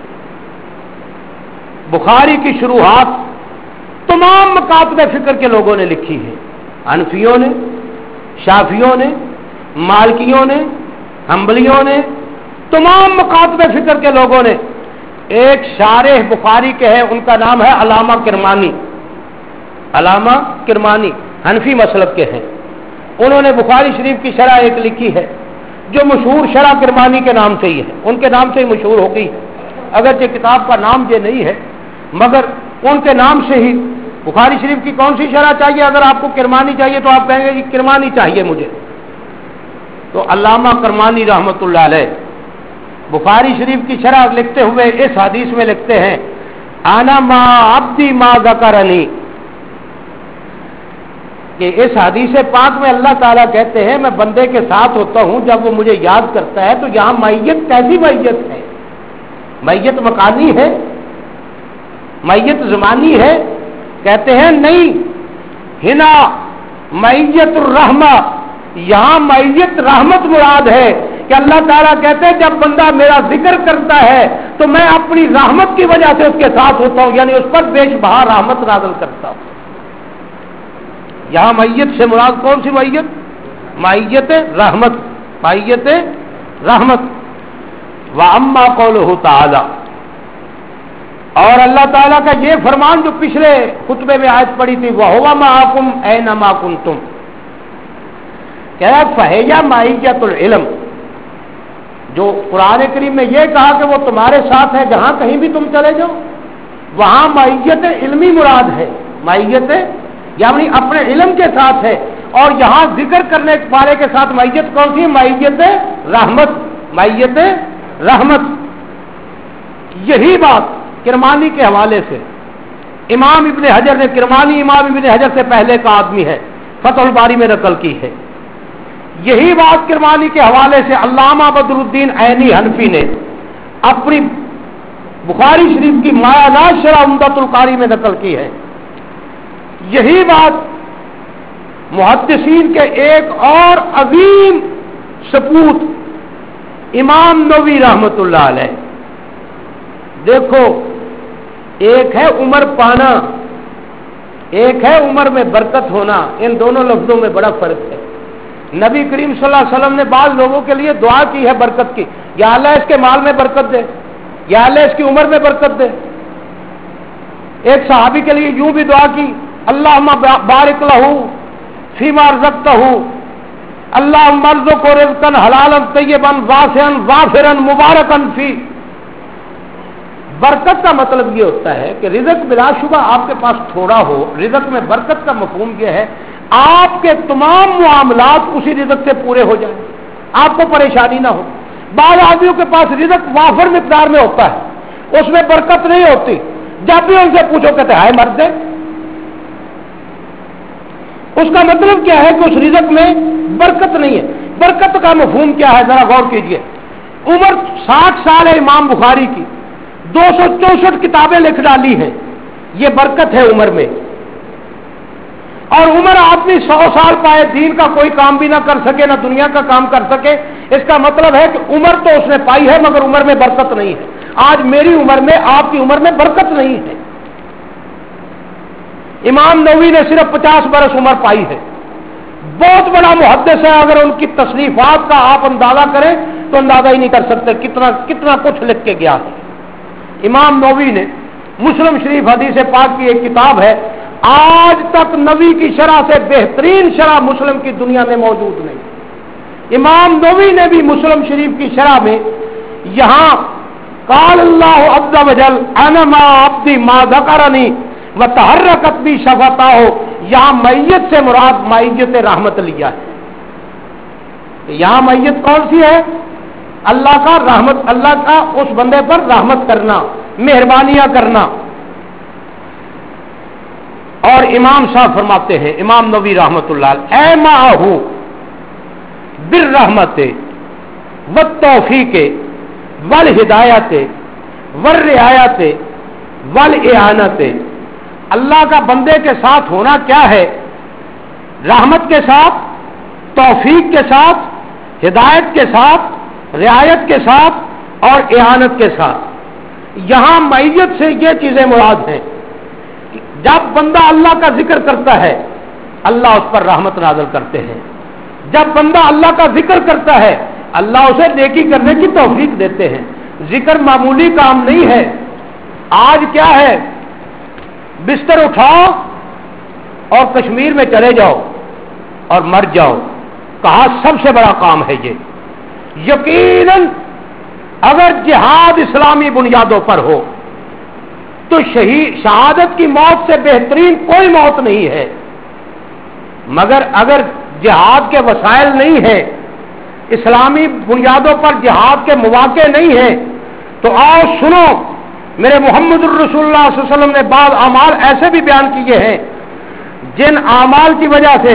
بخاری کی شروحات تمام مکاتب فکر کے لوگوں نے لکھی ہے، حنفیوں نے، شافیوں نے، مالکیوں نے، حنبلیوں نے، تمام مکاتب فکر کے لوگوں نے۔ ایک شارح بخاری کے ہیں، ان کا نام ہے علامہ کرمانی، علامہ کرمانی حنفی مسلک کے ہیں، انہوں نے بخاری شریف کی شرح ایک لکھی ہے جو مشہور شرح کرمانی کے نام سے ہی ہے، ان کے نام سے ہی مشہور ہو گئی، اگرچہ کتاب کا نام یہ نہیں ہے مگر ان کے نام سے ہی۔ بخاری شریف کی کون سی شرح چاہیے؟ اگر آپ کو کرمانی چاہیے تو آپ کہیں گے کہ کرمانی چاہیے مجھے، تو علامہ کرمانی رحمت اللہ علیہ بخاری شریف کی شرح لکھتے ہوئے اس حدیث میں لکھتے ہیں انا ما عبدی ما ذکرنی، کہ اس حدیث پاک میں اللہ تعالیٰ کہتے ہیں میں بندے کے ساتھ ہوتا ہوں جب وہ مجھے یاد کرتا ہے، تو یہاں میت کیسی میت ہے؟ میت مکانی ہے؟ میت زمانی ہے؟ کہتے ہیں نہیں، ہنا میت الرحمہ، یہاں میت رحمت مراد ہے کہ اللہ تعالیٰ کہتے ہیں جب بندہ میرا ذکر کرتا ہے تو میں اپنی رحمت کی وجہ سے اس کے ساتھ ہوتا ہوں، یعنی اس پر بیش بہا رحمت نازل کرتا ہوں۔ یہاں میت سے مراد کون سی میت؟ میت رحمت، میت رحمت۔ وَأَمَّا قَوْلُهُ تَعَالَى، اور اللہ تعالیٰ کا یہ فرمان جو پچھلے خطبے میں آیت پڑی تھی وَهُوَ مَعَكُمْ أَيْنَمَا كُنتُمْ، کہہ رہا فَهِيَ مَعِيَّةُ الْعِلْمِ، جو قرآن کریم میں یہ کہا کہ وہ تمہارے ساتھ ہے جہاں کہیں بھی تم چلے جاؤ، وہاں معیت علمی مراد ہے، معیت یعنی اپنے علم کے ساتھ ہے، اور یہاں ذکر کرنے والے کے ساتھ معیت کون سی؟ معیت رحمت، معیت رحمت۔ یہی بات کرمانی کے حوالے سے امام ابن حجر نے، کرمانی امام ابن حجر سے پہلے کا آدمی ہے، فتح الباری میں نقل کی ہے۔ یہی بات کرمانی کے حوالے سے علامہ بدر الدین عینی حنفی نے اپنی بخاری شریف کی مایانات شرح عمدۃ القاری میں نقل کی ہے. یہی بات محدثین کے ایک اور عظیم سپوت امام نووی رحمت اللہ علیہ. دیکھو، ایک ہے عمر پانا، ایک ہے عمر میں برکت ہونا. ان دونوں لفظوں میں بڑا فرق ہے. نبی کریم صلی اللہ علیہ وسلم نے بعض لوگوں کے لیے دعا کی ہے برکت کی، یا اللہ اس کے مال میں برکت دے، یا اللہ اس کی عمر میں برکت دے. ایک صحابی کے لیے یوں بھی دعا کی، اللہم بارک لہو فیما رزقتہ، اللہم ارزقہ رزقا حلالا طیبا واسعا وافرا مبارکا فی. برکت کا مطلب یہ ہوتا ہے کہ رزق بلا شبہ آپ کے پاس تھوڑا ہو. رزق میں برکت کا مفہوم یہ ہے آپ کے تمام معاملات اسی رزق سے پورے ہو جائیں، آپ کو پریشانی نہ ہو. بعض آدمیوں کے پاس رزق وافر مقدار میں ہوتا ہے، اس میں برکت نہیں ہوتی. جب بھی ان سے پوچھو کہتے ہیں مرد دے. اس کا مطلب کیا ہے کہ اس رزق میں برکت نہیں ہے. برکت کا مفہوم کیا ہے ذرا غور کیجئے. عمر ساٹھ سال ہے امام بخاری کی، دو سو چونسٹھ کتابیں لکھ ڈالی ہیں. یہ برکت ہے عمر میں. اور عمر آدمی سو سال پائے، دین کا کوئی کام بھی نہ کر سکے، نہ دنیا کا کام کر سکے، اس کا مطلب ہے کہ عمر تو اس نے پائی ہے مگر عمر میں برکت نہیں ہے. آج میری عمر میں، آپ کی عمر میں برکت نہیں ہے. امام نووی نے صرف پچاس برس عمر پائی ہے. بہت بڑا محدث ہے. اگر ان کی تصنیفات کا آپ اندازہ کریں تو اندازہ ہی نہیں کر سکتے کتنا کتنا کچھ لکھ کے گیا ہے. امام نووی نے مسلم شریف حدیث پاک کی ایک کتاب ہے، آج تک نبی کی شرح سے بہترین شرح مسلم کی دنیا میں موجود نہیں. امام نووی نے بھی مسلم شریف کی شرح میں یہاں قال اللہ عز وجل انا ما عبدی ما ذکرنی وتحرکت بی شفتاہ، یہاں میت سے مراد میت رحمت لیا ہے. یہاں میت کون سی ہے؟ اللہ کا رحمت، اللہ کا اس بندے پر رحمت کرنا، مہربانیاں کرنا. اور امام صاحب فرماتے ہیں، امام نووی رحمت اللہ علیہ، اے ماہو بالرحمت والتوفیق والہدایت والرعایت والاعانت. اللہ کا بندے کے ساتھ ہونا کیا ہے؟ رحمت کے ساتھ، توفیق کے ساتھ، ہدایت کے ساتھ، رعایت کے ساتھ اور اعانت کے ساتھ. یہاں معیت سے یہ چیزیں مراد ہیں. جب بندہ اللہ کا ذکر کرتا ہے اللہ اس پر رحمت نازل کرتے ہیں. جب بندہ اللہ کا ذکر کرتا ہے اللہ اسے نیکی کرنے کی توفیق دیتے ہیں. ذکر معمولی کام نہیں ہے. آج کیا ہے، بستر اٹھاؤ اور کشمیر میں چلے جاؤ اور مر جاؤ. کہا سب سے بڑا کام ہے یہ. یقیناً اگر جہاد اسلامی بنیادوں پر ہو تو شہید شہادت کی موت سے بہترین کوئی موت نہیں ہے. مگر اگر جہاد کے وسائل نہیں ہیں، اسلامی بنیادوں پر جہاد کے مواقع نہیں ہیں، تو آؤ سنو، میرے محمد الرسول اللہ صلی اللہ علیہ وسلم نے بعض اعمال ایسے بھی بیان کیے ہیں جن اعمال کی وجہ سے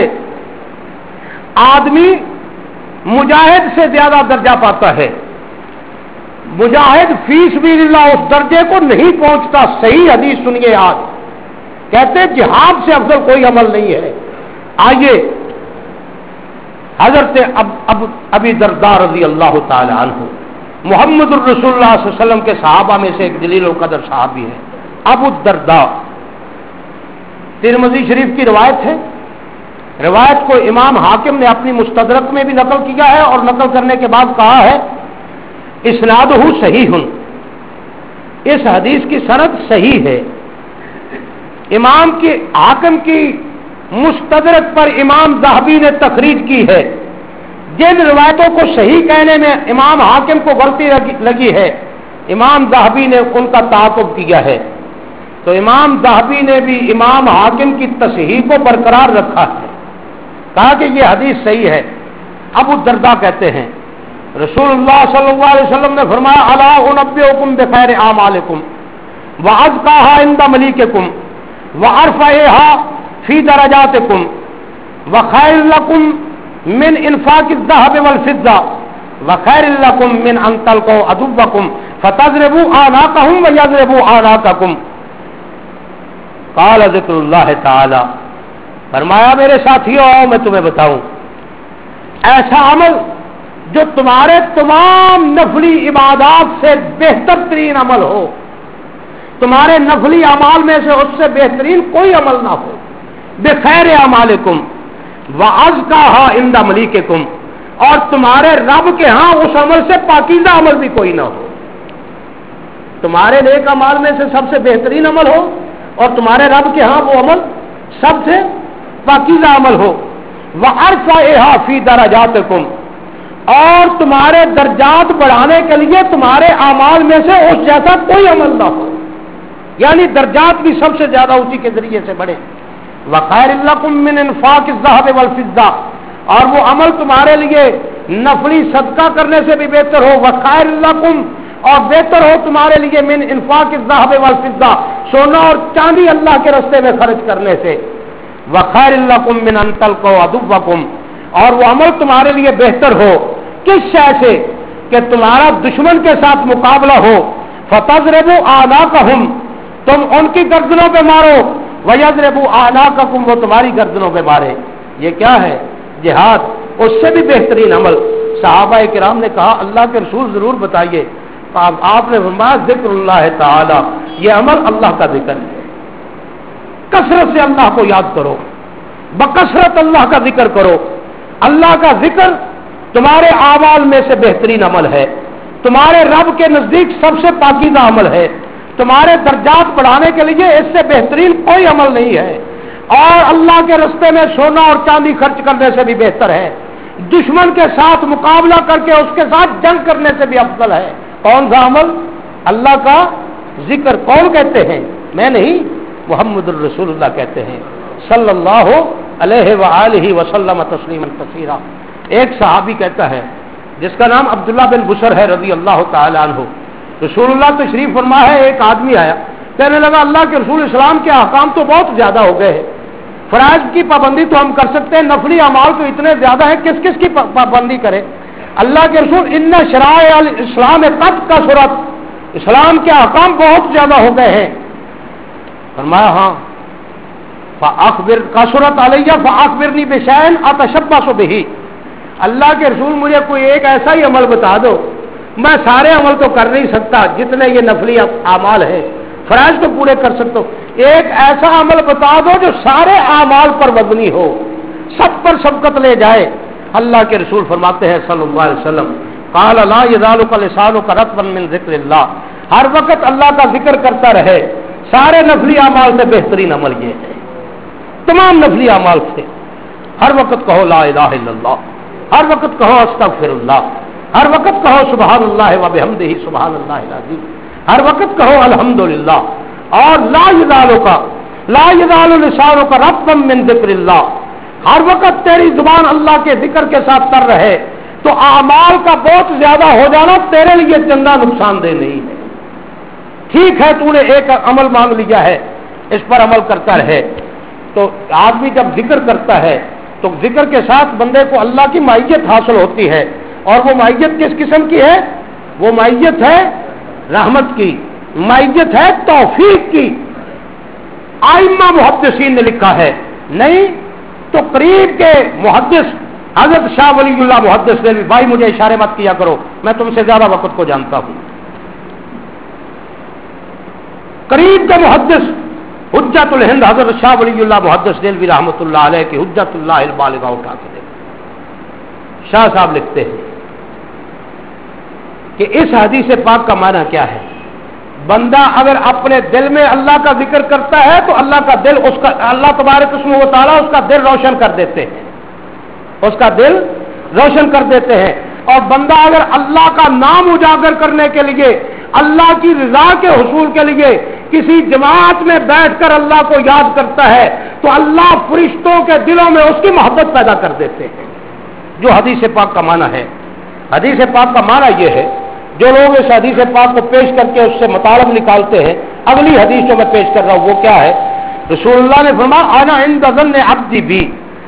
آدمی مجاہد سے زیادہ درجہ پاتا ہے. مجاہد فی سبیل اللہ اس درجے کو نہیں پہنچتا. صحیح حدیث سنیے. آج کہتے ہیں جہاد سے افضل کوئی عمل نہیں ہے. آئیے حضرت اب اب ابی درداء رضی اللہ تعالی عنہ محمد الرسول اللہ صلی اللہ علیہ وسلم کے صحابہ میں سے ایک جلیل القدر صحابی ہے، ابو الدرداء. ترمذی شریف کی روایت ہے. روایت کو امام حاکم نے اپنی مستدرک میں بھی نقل کیا ہے اور نقل کرنے کے بعد کہا ہے اسنادہ صحیح. اس حدیث کی سند صحیح ہے. امام کی حاکم کی مستدرک پر امام ذہبی نے تخریج کی ہے. جن روایتوں کو صحیح کہنے میں امام حاکم کو غلطی لگی ہے امام ذہبی نے ان کا تعاقب کیا ہے. تو امام ذہبی نے بھی امام حاکم کی تصحیح کو برقرار رکھا ہے، کہا کہ یہ حدیث صحیح ہے. ابو الدرداء کہتے ہیں رسول اللہ صلی اللہ علیہ وسلم نے فرمایا الا انبئکم بخیر اعمالکم وازکاھا عند ملیککم وارفعھا فی درجاتکم وخیر لکم من انفاق الذهب والفضة وخير لكم من ان تلقوا عدوكم فتضربوا اعناقهم ويضربوا اعناقكم. قال ذکر اللہ تعالی، فرمایا میرے ساتھیوں آؤ میں تمہیں بتاؤں ایسا عمل جو تمہارے تمام نفلی عبادات سے بہتر ترین عمل ہو، تمہارے نفلی اعمال میں سے اس سے بہترین کوئی عمل نہ ہو. بخیر اعمالکم وازکاھا عند ملیککم، اور تمہارے رب کے ہاں اس عمل سے پاکیزہ عمل بھی کوئی نہ ہو. تمہارے نیک اعمال میں سے سب سے بہترین عمل ہو اور تمہارے رب کے ہاں وہ عمل سب سے پاکیزہ عمل ہو. وارفعھا فی درجاتکم، اور تمہارے درجات بڑھانے کے لیے تمہارے اعمال میں سے اس جیسا کوئی عمل نہ ہو، یعنی درجات بھی سب سے زیادہ اسی کے ذریعے سے بڑھے. وخیر لکم من انفاق الذهب والفضة، اور وہ عمل تمہارے لیے نفلی صدقہ کرنے سے بھی بہتر ہو. وخیر لکم، اور بہتر ہو تمہارے لیے من انفاق الذهب والفضة، سونا اور چاندی اللہ کے راستے میں خرچ کرنے سے. وخیر لکم من ان تلقوا عدوکم، اور وہ عمل تمہارے لیے بہتر ہو کس شے سے کہ تمہارا دشمن کے ساتھ مقابلہ ہو. فتضربوا اعناقهم، تم ان کی گردنوں پہ مارو. وَيَضْرِبُوا أَعْنَاقَكُمْ، وہ تمہاری گردنوں پہ مارے. یہ کیا ہے؟ جہاد. اس سے بھی بہترین عمل. صحابہ کرام نے کہا اللہ کے رسول ضرور بتائیے. آپ نے فرمایا ذکر اللہ تعالی، یہ عمل اللہ کا ذکر ہے. کثرت سے اللہ کو یاد کرو، بکثرت اللہ کا ذکر کرو. اللہ کا ذکر تمہارے اعمال میں سے بہترین عمل ہے، تمہارے رب کے نزدیک سب سے پاکیزہ عمل ہے. تمہارے درجات بڑھانے کے لیے اس سے بہترین کوئی عمل نہیں ہے، اور اللہ کے راستے میں سونا اور چاندی خرچ کرنے سے بھی بہتر ہے. دشمن کے ساتھ مقابلہ کر کے اس کے ساتھ جنگ کرنے سے بھی افضل ہے. کون سا عمل؟ اللہ کا ذکر. کون کہتے ہیں؟ میں نہیں، محمد الرسول اللہ کہتے ہیں صلی اللہ علیہ وآلہ وسلم تسلیما کثیرا. ایک صحابی کہتا ہے جس کا نام عبداللہ بن بشر ہے رضی اللہ تعالی عنہ، رسول اللہ تشریف فرما ہے، ایک آدمی آیا کہنے لگا اللہ کے رسول اسلام کے احکام تو بہت زیادہ ہو گئے ہیں، فرائض کی پابندی تو ہم کر سکتے ہیں، نفلی اعمال تو اتنے زیادہ ہیں، کس کس کی پابندی کرے؟ اللہ کے رسول ان شرائع الاسلام قد کثرت، اسلام کے احکام بہت زیادہ ہو گئے ہیں. فرمایا ہاں. فاخبر کثرت علیہ فاخبرنی بشیء اتشبث بہ، اللہ کے رسول مجھے کوئی ایک ایسا ہی عمل بتا دو، میں سارے عمل تو کر نہیں سکتا جتنے یہ نفلی اعمال ہیں، فرائض تو پورے کر سکتا ہوں، ایک ایسا عمل بتا دو جو سارے اعمال پر مبنی ہو، سب پر سبقت لے جائے. اللہ کے رسول فرماتے ہیں صلی اللہ علیہ وسلم قال لا يزالك لسانك رطبا من ذکر اللہ، ہر وقت اللہ کا ذکر کرتا رہے. سارے نفلی اعمال سے بہترین عمل یہ ہے، تمام نفلی اعمال سے ہر وقت کہو لا الہ الا اللہ، ہر وقت کہو استغفر اللہ، ہر وقت کہو سبحان اللہ و بحمدہ سبحان اللہ العظیم، ہر وقت کہو الحمدللہ. اور لا یزالک لا یزال لسانک رطبا من ذکر اللہ، ہر وقت تیری زبان اللہ کے ذکر کے ساتھ تر رہے تو اعمال کا بہت زیادہ ہو جانا تیرے لیے چندہ نقصان دہ نہیں ہے. ٹھیک ہے تو نے ایک عمل مانگ لیا ہے، اس پر عمل کرتا رہے. تو آدمی جب ذکر کرتا ہے تو ذکر کے ساتھ بندے کو اللہ کی معیت حاصل ہوتی ہے، اور وہ معیت کس قسم کی ہے؟ وہ معیت ہے رحمت کی، معیت ہے توفیق کی. ائمہ محدثین نے لکھا ہے، نہیں تو قریب کے محدث حضرت شاہ ولی اللہ محدث نے بھی، بھائی مجھے اشارے مت کیا کرو میں تم سے زیادہ وقت کو جانتا ہوں، قریب کے محدث حجت الہند حضرت شاہ ولی اللہ محدث دہلوی رحمۃ اللہ علیہ کی حجت اللہ البالغہ اٹھا کے دے. شاہ صاحب لکھتے ہیں کہ اس حدیث پاک کا معنی کیا ہے؟ بندہ اگر اپنے دل میں اللہ کا ذکر کرتا ہے تو اللہ کا دل اس کا اللہ تبارک و تعالیٰ اس کا دل روشن کر دیتے ہیں، اس کا دل روشن کر دیتے ہیں. اور بندہ اگر اللہ کا نام اجاگر کرنے کے لیے، اللہ کی رضا کے حصول کے لیے کسی جماعت میں بیٹھ کر اللہ کو یاد کرتا ہے تو اللہ فرشتوں کے دلوں میں اس کی محبت پیدا کر دیتے ہیں، جو حدیث پاک کا معنی ہے. حدیث پاک کا معنی یہ ہے، جو لوگ اس حدیث پاک کو پیش کر کے اس سے مطالب نکالتے ہیں، اگلی حدیث جو میں پیش کر رہا ہوں وہ کیا ہے؟ رسول اللہ نے فرمایا انا عند ظن عبدی بی،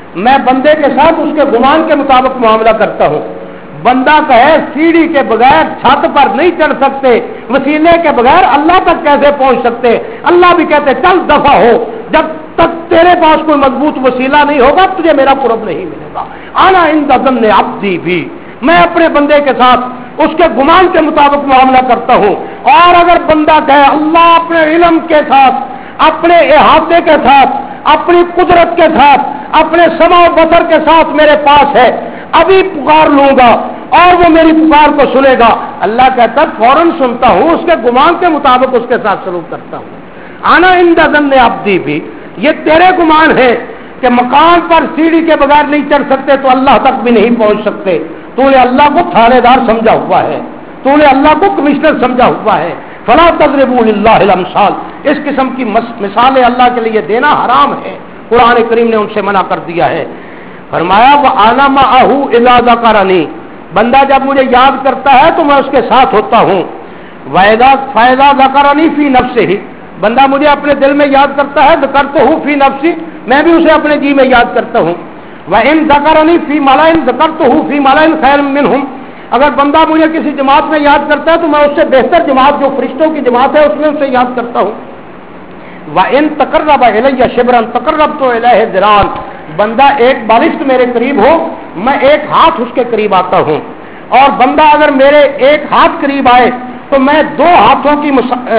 میں بندے کے ساتھ اس کے گمان کے مطابق معاملہ کرتا ہوں. بندہ کہے سیڑھی کے بغیر چھت پر نہیں چڑھ سکتے, وسیلے کے بغیر اللہ تک کیسے پہنچ سکتے, اللہ بھی کہتے چل دفع ہو, جب تک تیرے پاس کوئی مضبوط وسیلہ نہیں ہوگا تجھے میرا قرب نہیں ملے گا. آنا عند ظن عبدی بھی, میں اپنے بندے کے ساتھ اس کے گمان کے مطابق معاملہ کرتا ہوں. اور اگر بندہ کہے اللہ اپنے علم کے ساتھ, اپنے احاطے کے ساتھ, اپنی قدرت کے ساتھ, اپنے سمع و بصر کے ساتھ میرے پاس ہے, ابھی پکار لوں گا اور وہ میری پکار کو سنے گا, اللہ کہتا فوراً سنتا ہوں, اس کے گمان کے مطابق اس کے ساتھ سلوک کرتا ہوں. آنا عند ظن عبدی بھی, یہ تیرے گمان ہے کہ مکان پر سیڑھی کے بغیر نہیں چڑھ سکتے تو اللہ تک بھی نہیں پہنچ سکتے. تو نے اللہ کو تھانے دار سمجھا ہوا ہے, تو نے اللہ کو کمشنر سمجھا ہوا ہے. فلا تضربوا للہ الامثال, اس قسم کی مثالیں اللہ کے لیے دینا حرام ہے, قرآن کریم نے ان سے منع کر دیا ہے. فرمایا وَأَنَا مَعَهُ إِذَا ذَكَرَنِي, بندہ جب مجھے یاد کرتا ہے تو میں اس کے ساتھ ہوتا ہوں. وَإِذَا فَإِذَا ذَكَرَنِي فِي نَفْسِهِ, بندہ مجھے اپنے دل میں یاد کرتا ہے ذکرتہ فی نفسی, میں بھی اسے اپنے جی میں یاد کرتا ہوں. وَإِن ذَكَرَنِي فِي مَلَئٍ ذَكَرتُهُ فِي مَلَئٍ خَيْرٍ مِّنْهُمْ, اگر بندہ مجھے کسی جماعت میں یاد کرتا ہے تو میں اس سے بہتر جماعت جو فرشتوں کی جماعت ہے اس میں اسے یاد کرتا ہوں. وَإِن تَقَرَّبَ إِلَيَّ شِبْرًا تَقَرَّبْتُ إِلَيْهِ ذِرَاعًا, بندہ ایک بالشت میرے قریب ہو میں ایک ہاتھ اس کے قریب آتا ہوں. اور بندہ اگر میرے ایک ہاتھ قریب آئے تو میں دو ہاتھوں کی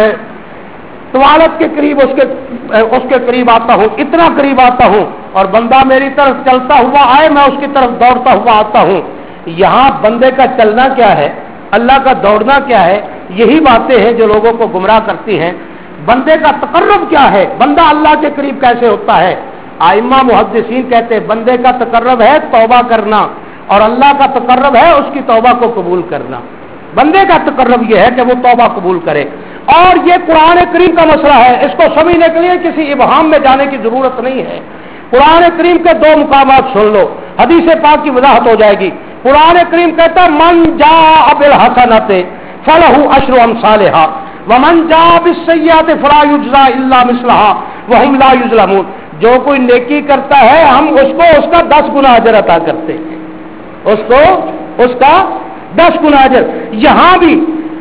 طوالت کے قریب اس کے اس کے قریب آتا ہوں, اتنا قریب آتا ہوں. اور بندہ میری طرف چلتا ہوا آئے میں اس کی طرف دوڑتا ہوا آتا ہوں. یہاں بندے کا چلنا کیا ہے, اللہ کا دوڑنا کیا ہے, یہی باتیں ہیں جو لوگوں کو گمراہ کرتی ہیں. بندے کا تقرب کیا ہے, بندہ اللہ کے قریب کیسے ہوتا ہے. ائمہ محدثین کہتے ہیں بندے کا تقرب ہے توبہ کرنا, اور اللہ کا تقرب ہے اس کی توبہ کو قبول کرنا. بندے کا تقرب یہ ہے کہ وہ توبہ قبول کرے. اور یہ قرآن کریم کا مسئلہ ہے, اس کو سمجھنے کے لیے کسی ابہام میں جانے کی ضرورت نہیں ہے. قرآن کریم کے دو مقامات سن لو, حدیث پاک کی وضاحت ہو جائے گی. قرآن کریم کہتا ہے من جاء بالحسنۃ فلہ عشر امثالھا ومن جاء بالسیئۃ فلا یجزى الا مثلھا وهم لا یظلمون, جو کوئی نیکی کرتا ہے ہم اس کو اس کا دس گنا اجر عطا کرتے ہیں, اس کو اس کا دس گنا اجر. یہاں بھی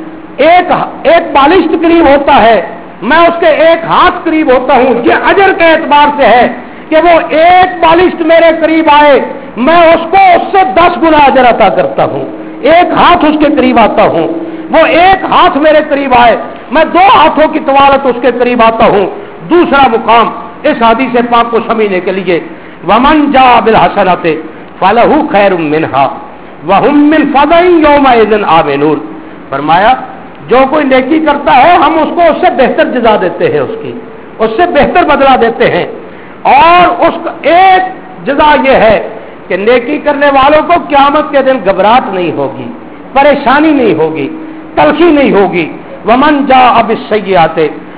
ایک ایک بالشت قریب ہوتا ہے میں اس کے ایک ہاتھ قریب ہوتا ہوں, یہ اجر کے اعتبار سے ہے کہ وہ ایک بالشت میرے قریب آئے میں اس کو اس سے دس گنا اجر عطا کرتا ہوں. ایک ہاتھ اس کے قریب آتا ہوں, وہ ایک ہاتھ میرے قریب آئے میں دو ہاتھوں کی طوالت اس کے قریب آتا ہوں. دوسرا مقام اس حدیث پاک کو سمجھنے کے لیے ومن جاء بالحسنۃ فلہ خیر منھا وهم من فضل یومئذ آمنون, فرمایا جو کوئی نیکی کرتا ہے ہم اس کو اس سے بہتر جزا دیتے ہیں, اس کی اس سے بہتر بدلہ دیتے ہیں. اور اس کا ایک جزا یہ ہے کہ نیکی کرنے والوں کو قیامت کے دن گھبراہٹ نہیں ہوگی, پریشانی نہیں ہوگی, تلخی نہیں ہوگی. ومن جاء بالسیئۃ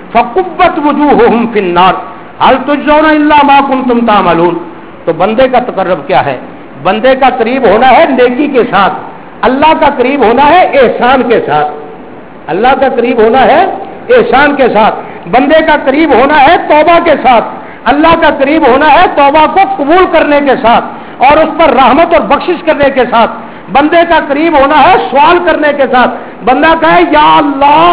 فکبت وجوہہم فی النار هل تجزون الا ما کنتم تعملون. تو بندے کا تقرب کیا ہے, بندے کا قریب ہونا ہے نیکی کے ساتھ, اللہ کا قریب ہونا ہے احسان کے ساتھ, اللہ کا قریب ہونا ہے احسان کے ساتھ. بندے کا قریب ہونا ہے توبہ کے ساتھ, اللہ کا قریب ہونا ہے توبہ کو قبول کرنے کے ساتھ اور اس پر رحمت اور بخشش کرنے کے ساتھ. بندے کا قریب ہونا ہے سوال کرنے کے ساتھ. بندہ کہے یا اللہ,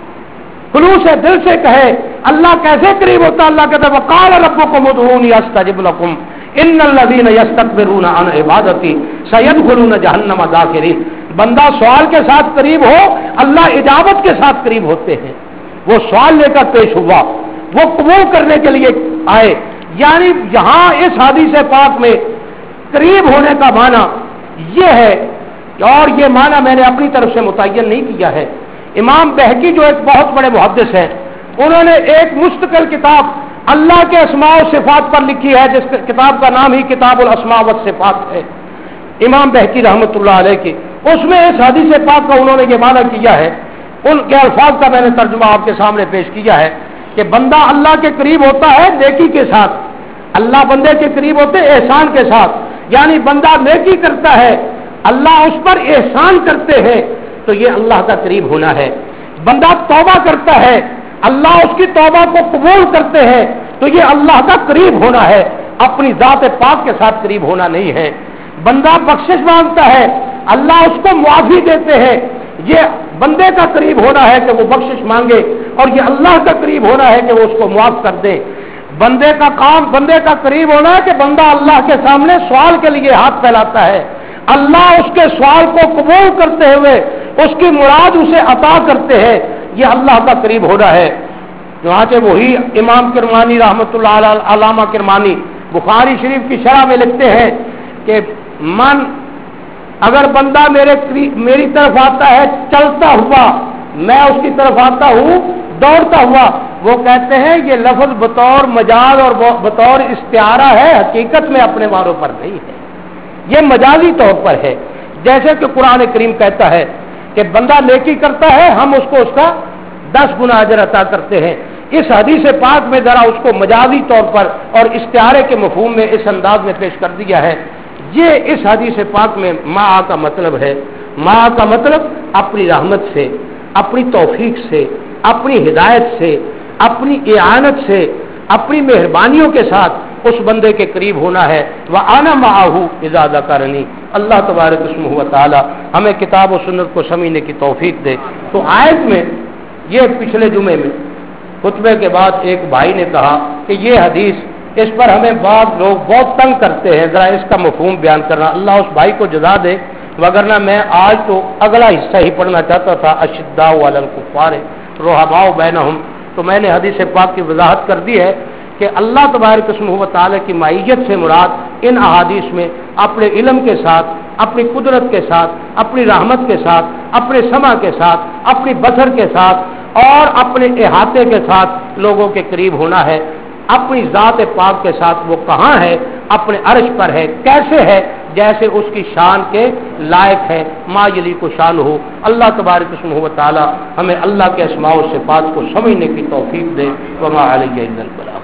خلوص دل سے کہے. اللہ کیسے قریب ہوتا, اللہ کہتا ہے وقال ربکم ادعونی استجب لکم ان الذین یستکبرون عن عبادتی سیدخلون جہنم داخرین. بندہ سوال کے ساتھ قریب ہو, اللہ اجابت کے ساتھ قریب ہوتے ہیں. وہ سوال لے کر پیش ہوا, وہ قبول کرنے کے لیے آئے. یعنی یہاں اس حدیث پاک میں قریب ہونے کا معنی یہ ہے, اور یہ معنی میں نے اپنی طرف سے متعین نہیں کیا ہے. امام بہقی جو ایک بہت بڑے محدث ہیں, انہوں نے ایک مستقل کتاب اللہ کے اسماء و صفات پر لکھی ہے, جس کتاب کا نام ہی کتاب الاسماء والصفات ہے, امام بہقی رحمۃ اللہ علیہ کی. اس میں اس حدیث پاک کا انہوں نے یہ معنی کیا ہے, ان کے الفاظ کا میں نے ترجمہ آپ کے سامنے پیش کیا ہے کہ بندہ اللہ کے قریب ہوتا ہے نیکی کے ساتھ, اللہ بندے کے قریب ہوتے احسان کے ساتھ. یعنی بندہ نیکی کرتا ہے, اللہ اس پر احسان کرتے ہیں تو یہ اللہ کا قریب ہونا ہے. بندہ توبہ کرتا ہے, اللہ اس کی توبہ کو قبول کرتے ہیں تو یہ اللہ کا قریب ہونا ہے. اپنی ذات پاک کے ساتھ قریب ہونا نہیں ہے. بندہ بخشش مانگتا ہے, اللہ اس کو معافی دیتے ہیں. یہ بندے کا قریب ہونا ہے کہ وہ بخشش مانگے, اور یہ اللہ کا قریب ہونا ہے کہ وہ اس کو معاف کر دے. بندے کا کام, بندے کا قریب ہونا ہے کہ بندہ اللہ کے سامنے سوال کے لیے ہاتھ پھیلاتا ہے, اللہ اس کے سوال کو قبول کرتے ہوئے اس کی مراد اسے عطا کرتے ہیں. یہ اللہ کا قریب ہونا ہے. چنانچہ وہی امام کرمانی رحمۃ اللہ علیہ, علامہ کرمانی بخاری شریف کی شرح میں لکھتے ہیں کہ من اگر بندہ میرے میری طرف آتا ہے چلتا ہوا, میں اس کی طرف آتا ہوں دوڑتا ہوا, وہ کہتے ہیں یہ لفظ بطور مجاز اور بطور استعارہ ہے, حقیقت میں اپنے معنوں پر نہیں ہے, یہ مجازی طور پر ہے. جیسے کہ قرآن کریم کہتا ہے کہ بندہ نیکی کرتا ہے ہم اس کو اس کا دس گنا اجر عطا کرتے ہیں. اس حدیث پاک میں ذرا اس کو مجازی طور پر اور استعارے کے مفہوم میں اس انداز میں پیش کر دیا ہے. یہ اس حدیث پاک میں ما کا مطلب ہے. ما کا مطلب اپنی رحمت سے, اپنی توفیق سے, اپنی ہدایت سے, اپنی اعانت سے, اپنی مہربانیوں کے ساتھ اس بندے کے قریب ہونا ہے. وَأَنَا مَعَهُ إِذَا ذَكَرَنِي. اللہ تبارک اسمہ و تعالی ہمیں کتاب و سنت کو سمجھنے کی توفیق دے. تو آیت میں یہ پچھلے جمعے میں خطبے کے بعد ایک بھائی نے کہا کہ یہ حدیث, اس پر ہمیں بعض لوگ بہت تنگ کرتے ہیں, ذرا اس کا مفہوم بیان کرنا. اللہ اس بھائی کو جزا دے, وگرنہ میں آج تو اگلا حصہ ہی پڑھنا چاہتا تھا, اشداء علی الکفار رحماء بینہم. تو میں نے حدیث پاک کی وضاحت کر دی ہے کہ اللہ تبارک اسمہ و تعالی کی معیت سے مراد ان احادیث میں اپنے علم کے ساتھ, اپنی قدرت کے ساتھ, اپنی رحمت کے ساتھ, اپنے سمع کے ساتھ, اپنی بصر کے ساتھ اور اپنے احاطے کے ساتھ لوگوں کے قریب ہونا ہے. اپنی ذات پاک کے ساتھ وہ کہاں ہے, اپنے عرش پر ہے, کیسے ہے, جیسے اس کی شان کے لائق ہے. ما یلی کو شان ہو. اللہ تبارک اسمہ و تعالی ہمیں اللہ کے اسماء و صفات کو سمجھنے کی توفیق دے. وما علیہ الا البلاغ.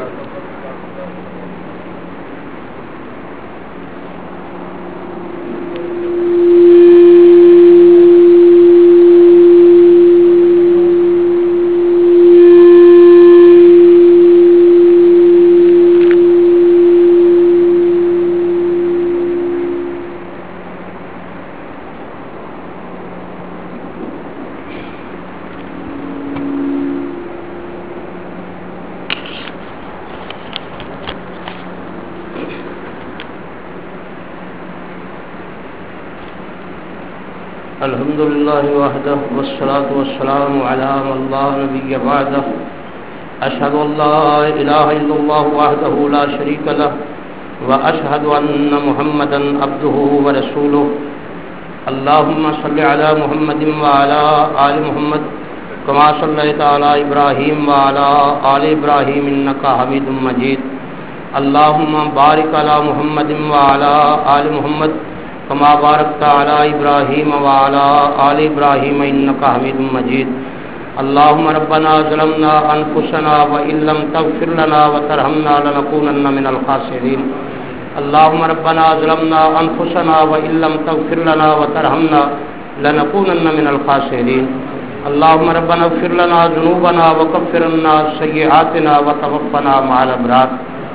الحمد لله وحده والصلاة والسلام على من لا نبي بعده. أشهد أن لا إله إلا الله وحده لا شريك له وأشهد أن محمدا عبده ورسوله. اللهم صل على محمد وعلى آل محمد كما صليت على إبراهيم وعلى آل إبراهيم إنك حميد مجيد. اللهم بارك على محمد وعلى آل محمد كما باركت على إبراهيم وعلى آل إبراهيم إنك حميد مجيد. اللهم ربنا ظلمنا أنفسنا وإن لم تغفر لنا وترحمنا لنكونن من الخاسرين. اللهم ربنا ظلمنا أنفسنا وإن لم تغفر لنا وترحمنا لنكونن من الخاسرين. اللهم ربنا اغفر لنا ذنوبنا وكفر عنا سيئاتنا وتوفنا مع الأبرار.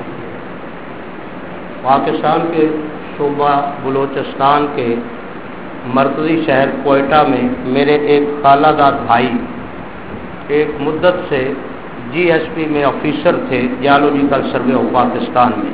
پاکستان کے صوبہ بلوچستان کے مرکزی شہر کوئٹہ میں میرے ایک خالہ داد بھائی ایک مدت سے جی ایس پی میں آفیسر تھے جیولوجیکل سروے آف پاکستان میں.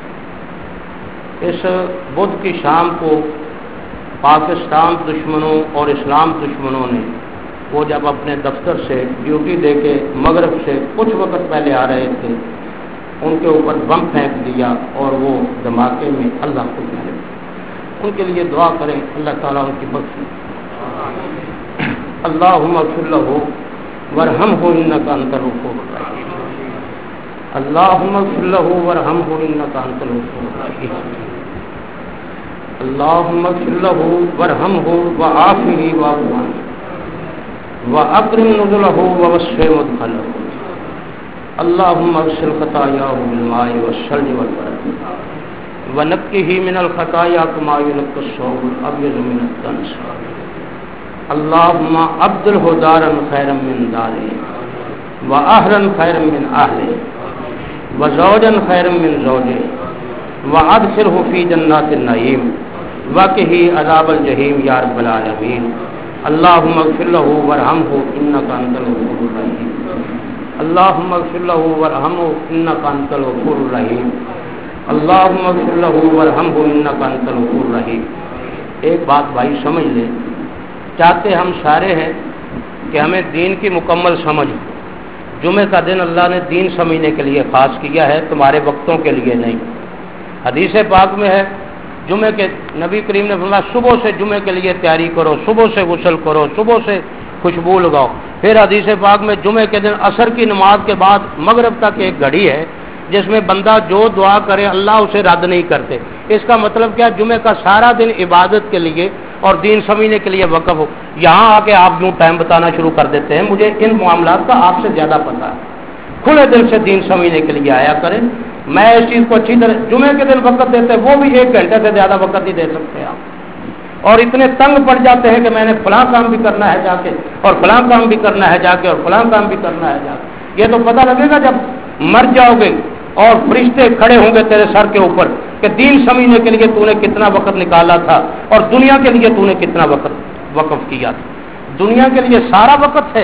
اس بدھ کی شام کو پاکستان دشمنوں اور اسلام دشمنوں نے وہ جب اپنے دفتر سے ڈیوٹی دے کے مغرب سے کچھ وقت پہلے آ رہے تھے, ان کے اوپر بم پھینک دیا اور وہ دھماکے میں اللہ کو مارے. ان کے لیے دعا کریں, اللہ تعالیٰ ان کی بخشے. اللہم اغفر لہ ورحمہ انک انت الغفور الرحیم. اللہم اغفر لہ ورحمہ انک انت الغفور الرحیم. اللہم اغفر لہ ورحمہ وعافہ واعف عنہ واکرم نزلہ ووسع مدخلہ. اللهم اغسل خطاياه بالماء والثلج والبرد ونقه من الخطايا كما ينقى الثوب الابيض من الدنس. اللهم ابدله دارا خيرا من داره واهلا خيرا من اهله وزوجا خيرا من زوجه وادخله في جنات النعيم وقه عذاب الجحيم يا رب العالمين اللهم اغفر له وارحمه انك انت الغفور الرحيم اللهم اغفر له وارحمه انك انت الغفور الرحيم اللهم اغفر له وارحمه انك انت الغفور الرحيم۔ ایک بات بھائی سمجھ لیں، چاہتے ہم سارے ہیں کہ ہمیں دین کی مکمل سمجھ ہو۔ جمعہ کا دن اللہ نے دین سمجھنے کے لیے خاص کیا ہے، تمہارے وقتوں کے لیے نہیں۔ حدیث پاک میں ہے، جمعے کے نبی کریم نے فرمایا صبح سے جمعے کے لیے تیاری کرو، صبح سے غسل کرو، صبح سے خوشبو لگاؤ۔ پھر حدیث پاک میں جمعے کے دن عصر کی نماز کے بعد مغرب تک ایک گھڑی ہے جس میں بندہ جو دعا کرے اللہ اسے رد نہیں کرتے۔ اس کا مطلب کیا؟ جمعے کا سارا دن عبادت کے لیے اور دین سمجھنے کے لیے وقف ہو۔ یہاں آ کے آپ یوں ٹائم بتانا شروع کر دیتے ہیں، مجھے ان معاملات کا آپ سے زیادہ پتہ ہے۔ کھلے دل سے دین سمجھنے کے لیے آیا کریں۔ میں اس چیز کو اچھی طرح جمعے کے دن وقت دیتے، وہ بھی ایک گھنٹے سے زیادہ وقت نہیں دے سکتے آپ، اور اتنے تنگ پڑ جاتے ہیں کہ میں نے فلاں کام بھی کرنا ہے جا کے، اور فلاں کام بھی کرنا ہے جا کے، اور فلاں کام بھی کرنا ہے جا کے۔ یہ تو پتہ لگے گا جب مر جاؤ گے اور فرشتے کھڑے ہوں گے تیرے سر کے اوپر کہ دین سمجھنے کے لیے تو نے کتنا وقت نکالا تھا اور دنیا کے لیے تو نے کتنا وقت وقف کیا تھا۔ دنیا کے لیے سارا وقت ہے،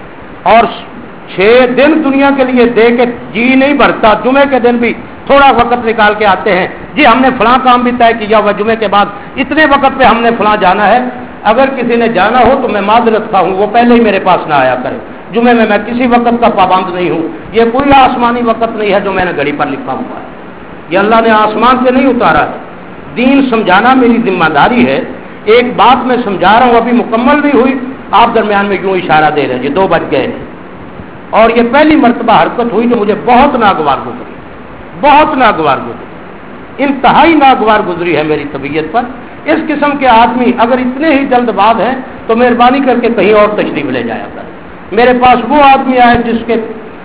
اور چھ دن دنیا کے لیے دے کے جی نہیں بھرتا۔ جمعے کے دن بھی تھوڑا وقت نکال کے آتے ہیں، جی ہم نے فلاں کام بھی طے کیا ہوا، جمعے کے بعد اتنے وقت پہ ہم نے فلاں جانا ہے۔ اگر کسی نے جانا ہو تو میں معذرت خواہ ہوں، وہ پہلے ہی میرے پاس نہ آیا کرے۔ جمعے میں میں کسی وقت کا پابند نہیں ہوں، یہ کوئی آسمانی وقت نہیں ہے جو میں نے گھڑی پر لکھا ہوا ہے، یہ اللہ نے آسمان سے نہیں اتارا ہے۔ دین سمجھانا میری ذمہ داری ہے۔ ایک بات میں سمجھا رہا ہوں، ابھی مکمل نہیں ہوئی، آپ درمیان میں یوں اشارہ دے رہے ہیں، جی دو بج گئے ہیں، اور یہ پہلی مرتبہ حرکت ہوئی جو مجھے بہت ناگوار گزری، بہت ناگوار گزری، انتہائی ناگوار گزری ہے میری طبیعت پر۔ اس قسم کے آدمی اگر اتنے ہی جلد باز ہیں تو مہربانی کر کے کہیں اور تشریف لے جایا کر۔ میرے پاس وہ آدمی آئے جس کے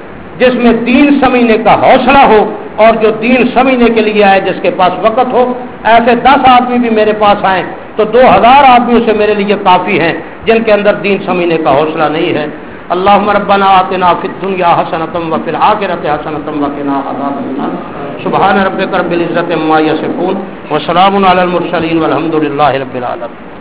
جس میں دین سمجھنے کا حوصلہ ہو، اور جو دین سمجھنے کے لیے آئے جس کے پاس وقت ہو۔ ایسے دس آدمی بھی میرے پاس آئیں تو دو ہزار آدمیوں سے میرے لیے کافی ہیں جن کے اندر دین سمجھنے کا حوصلہ نہیں ہے۔ اللهم ربنا آتنا في الدنيا حسنة وفي الآخرة حسنة وقنا عذاب النار سبحان ربك رب العزة عما يصفون وسلام على المرسلين والحمد لله رب العالمين۔